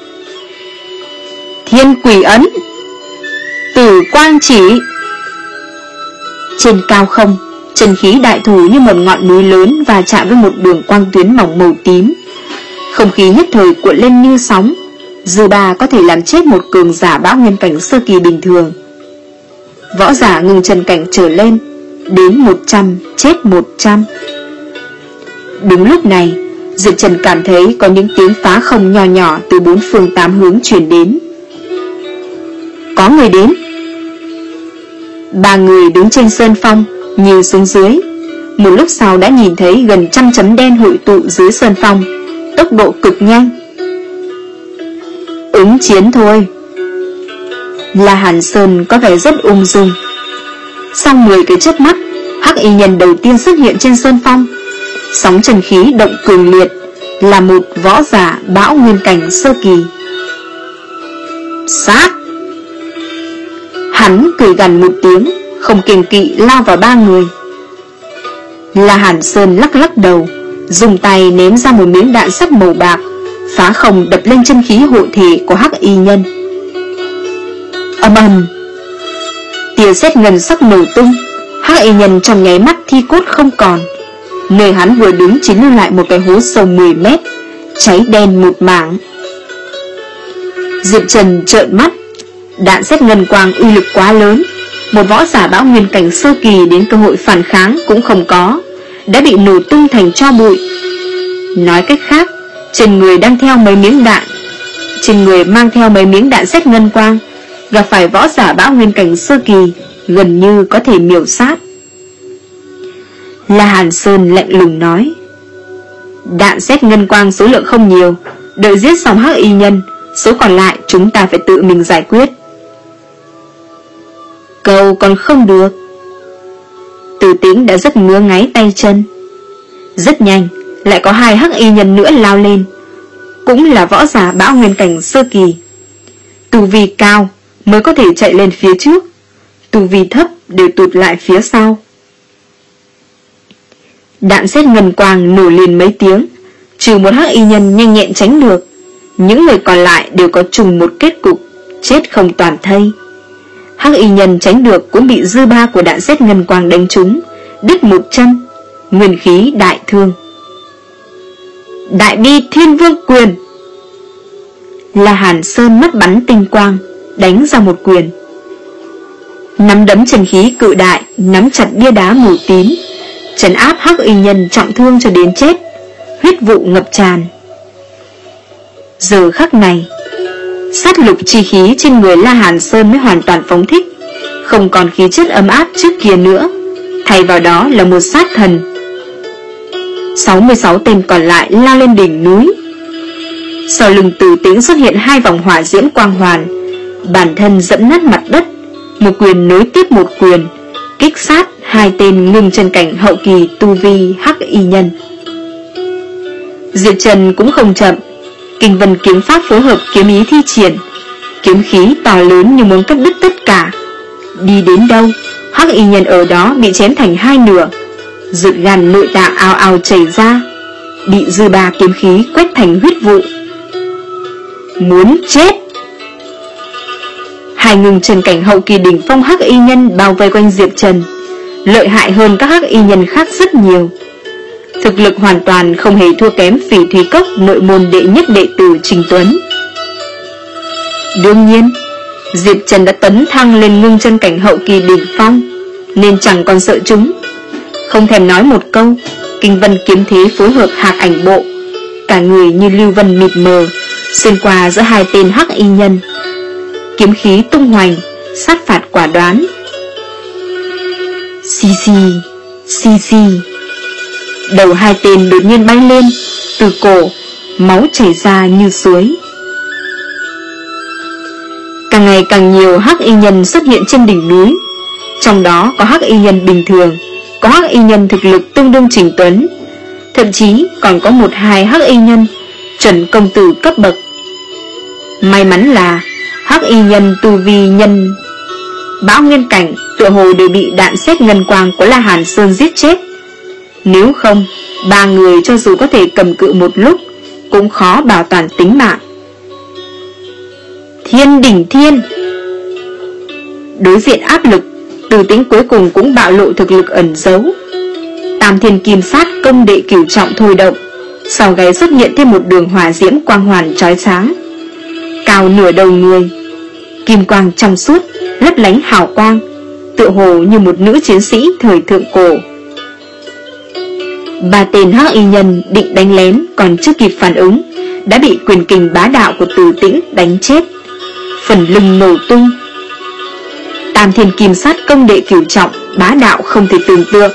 Thiên Quỷ ấn, Tử Quang chỉ. Trên cao không, chân khí đại thủ như một ngọn núi lớn và chạm với một đường quang tuyến mỏng màu tím. Không khí nhất thời cuộn lên như sóng, dư ba có thể làm chết một cường giả bão nguyên cảnh sơ kỳ bình thường. Võ giả ngừng chân cảnh trở lên, đến một trăm chết một trăm. Đúng lúc này, Diệp Trần cảm thấy có những tiếng phá không nhỏ nhỏ từ bốn phương tám hướng truyền đến. Có người đến. Ba người đứng trên sơn phong, nhìn xuống dưới. Một lúc sau đã nhìn thấy gần trăm chấm đen hội tụ dưới sơn phong, tốc độ cực nhanh. Ứng chiến thôi. La Hàn Sơn có vẻ rất ung dung. Sau mười cái chớp mắt, hắc y nhân đầu tiên xuất hiện trên sơn phong. Sóng chân khí động cường liệt, là một võ giả bão nguyên cảnh sơ kỳ. Sát! Hắn cười gằn một tiếng, không kiêng kỵ lao vào ba người. La Hàn Sơn lắc lắc đầu, dùng tay ném ra một miếng đạn sắt màu bạc, phá không đập lên chân khí hộ thể của hắc y nhân. Ầm ầm, tia sét ngân sắc nổ tung, hắc y nhân trong nháy mắt thi cốt không còn. Nơi hắn vừa đứng chỉ lưu lại một cái hố sâu mười mét, cháy đen một mảng. Diệp Trần trợn mắt, đạn sét ngân quang uy lực quá lớn, một võ giả bão nguyên cảnh sơ kỳ đến cơ hội phản kháng cũng không có, đã bị nổ tung thành tro bụi. Nói cách khác, trên người đang theo mấy miếng đạn, trên người mang theo mấy miếng đạn sét ngân quang, gặp phải võ giả bão nguyên cảnh sơ kỳ, gần như có thể miểu sát. La Hàn Sơn lạnh lùng nói: Đạn sét ngân quang số lượng không nhiều, đợi giết xong hắc y nhân, số còn lại chúng ta phải tự mình giải quyết. Cầu còn không được. Từ Tĩnh đã rất ngứa ngáy tay chân. Rất nhanh, lại có hai hắc y nhân nữa lao lên, cũng là võ giả bão nguyên cảnh sơ kỳ. Tu vi cao mới có thể chạy lên phía trước, tu vi thấp đều tụt lại phía sau. Đạn sét ngân quang nổ liền mấy tiếng, trừ một hắc y nhân nhanh nhẹn tránh được, những người còn lại đều có chung một kết cục, chết không toàn thây. Hắc y nhân tránh được cũng bị dư ba của đạn sét ngân quang đánh trúng, đứt một chân, nguyên khí đại thương. Đại bi thiên vương quyền. La Hàn Sơn mắt bắn tinh quang, đánh ra một quyền. Nắm đấm chân khí cự đại nắm chặt bia đá màu tím, trấn áp hắc y nhân trọng thương cho đến chết, huyết vụ ngập tràn. Giờ khắc này, sát lục chi khí trên người La Hàn Sơn mới hoàn toàn phóng thích, không còn khí chất ấm áp trước kia nữa, thay vào đó là một sát thần. sáu mươi sáu tên còn lại lao lên đỉnh núi. Sau lưng Từ Tĩnh xuất hiện hai vòng hỏa diễm quang hoàn, bản thân dẫm nát mặt đất, một quyền nối tiếp một quyền, kích sát hai tên ngưng chân cảnh hậu kỳ tu vi hắc y nhân. Diệp Trần cũng không chậm, Kinh Vân kiếm pháp phối hợp kiếm ý thi triển, kiếm khí to lớn như muốn cắt đứt tất cả. Đi đến đâu, hắc y nhân ở đó bị chém thành hai nửa, ruột gan nội tạng ào ào chảy ra, bị dư ba kiếm khí quét thành huyết vụ. Muốn chết! Hai ngưng chân cảnh hậu kỳ đỉnh phong hắc y nhân bao vây quanh Diệp Trần, lợi hại hơn các hắc y nhân khác rất nhiều. Thực lực hoàn toàn không hề thua kém Phỉ Thúy Cốc nội môn đệ nhất đệ tử Trình Tuấn. Đương nhiên, Diệp Trần đã tấn thăng lên ngưng chân cảnh hậu kỳ đỉnh phong, nên chẳng còn sợ chúng. Không thèm nói một câu, Kinh Vân kiếm thế phối hợp hạc ảnh bộ, cả người như lưu vân mịt mờ, xuyên qua giữa hai tên hắc y nhân. Kiếm khí tung hoành, sát phạt quả đoán. Xì xì, xì xì. Đầu hai tên đột nhiên bay lên, từ cổ, máu chảy ra như suối. Càng ngày càng nhiều hắc y nhân xuất hiện trên đỉnh núi, trong đó có hắc y nhân bình thường, có hắc y nhân thực lực tương đương Trình Tuấn, thậm chí còn có một hai hắc y nhân chuẩn công tử cấp bậc. May mắn là hắc y nhân tu vi nhân bão nguyên cảnh tựa hồ đều bị đạn sét ngân quang của La Hàn Sơn giết chết. Nếu không, ba người cho dù có thể cầm cự một lúc cũng khó bảo toàn tính mạng. Thiên đỉnh thiên! Đối diện áp lực, Từ Tĩnh cuối cùng cũng bạo lộ thực lực ẩn giấu. Tam thiên kim sát công đệ cửu trọng thôi động, sau gáy xuất hiện thêm một đường hỏa diễm quang hoàn chói sáng, cao nửa đầu người, kim quang trong suốt, lấp lánh hào quang, tựa hồ như một nữ chiến sĩ thời thượng cổ. Ba tên hắc y nhân định đánh lén còn chưa kịp phản ứng, đã bị quyền kình bá đạo của Từ Tĩnh đánh chết, phần lưng nổ tung. Tam thiên kim sát công đệ cửu trọng bá đạo không thể tưởng tượng.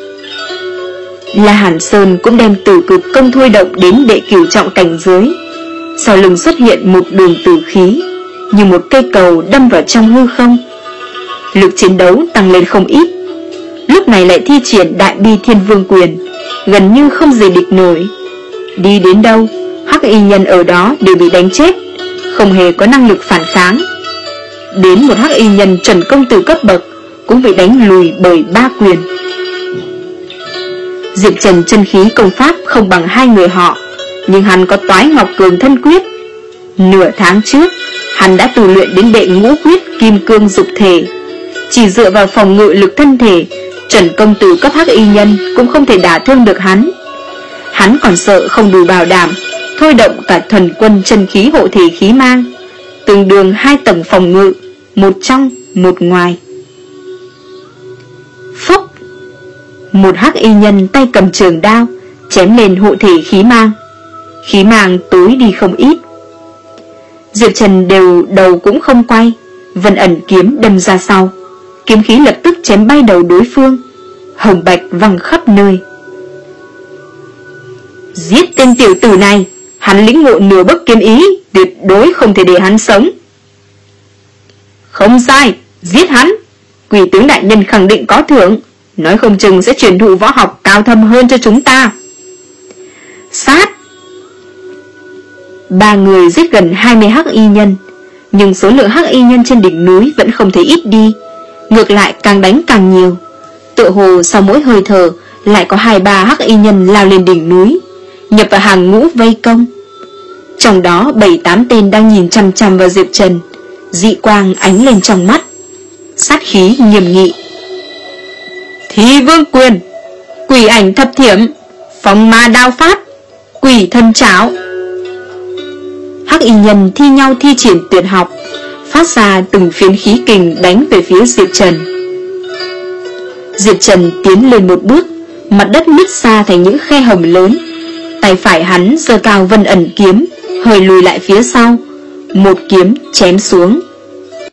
La Hàn Sơn cũng đem tử cực công thôi động đến đệ cửu trọng cảnh giới, sau lưng xuất hiện một đường tử khí, như một cây cầu đâm vào trong hư không. Lực chiến đấu tăng lên không ít, lúc này lại thi triển đại bi thiên vương quyền, gần như không gì địch nổi. Đi đến đâu, hắc y nhân ở đó đều bị đánh chết, không hề có năng lực phản kháng. Đến một hắc y nhân chuẩn công tử cấp bậc cũng bị đánh lùi bởi ba quyền. Diệp Trần chân khí công pháp không bằng hai người họ, nhưng hắn có Toái Ngọc Cường thân quyết. Nửa tháng trước, hắn đã tu luyện đến đệ ngũ quyết kim cương dục thể. Chỉ dựa vào phòng ngự lực thân thể, chuẩn công tử cấp hắc y nhân cũng không thể đả thương được hắn. Hắn còn sợ không đủ bảo đảm, thôi động cả thuần quân chân khí hộ thể khí mang, tương đương hai tầng phòng ngự, một trong, một ngoài. Phốc! Một hắc y nhân tay cầm trường đao chém lên hộ thể khí mang, khí mang tối đi không ít. Diệp Trần đều đầu cũng không quay, vân ẩn kiếm đâm ra sau, kiếm khí lập tức chém bay đầu đối phương, hồng bạch văng khắp nơi. Giết tên tiểu tử này, hắn lĩnh ngộ nửa bấc kiếm ý, tuyệt đối không thể để hắn sống. Không sai, giết hắn, Quỷ tướng đại nhân khẳng định có thưởng, nói không chừng sẽ truyền thụ võ học cao thâm hơn cho chúng ta. Sát! Ba người giết gần hai mươi hắc y nhân, nhưng số lượng hắc y nhân trên đỉnh núi vẫn không thấy ít đi, ngược lại càng đánh càng nhiều. Tựa hồ sau mỗi hơi thở lại có hai ba hắc y nhân lao lên đỉnh núi, nhập vào hàng ngũ vây công. Trong đó bảy tám tên đang nhìn chằm chằm vào Diệp Trần, dị quang ánh lên trong mắt, sát khí nghiêm nghị. Thi vương quyền, quỷ ảnh thập thiểm, phong ma đao phát, quỷ thân cháo. Hắc y nhân thi nhau thi triển tuyệt học, phát ra từng phiến khí kình đánh về phía Diệp Trần. Diệp Trần tiến lên một bước, mặt đất nứt ra thành những khe hầm lớn. Tay phải hắn giơ cao vân ẩn kiếm, hơi lùi lại phía sau, một kiếm chém xuống.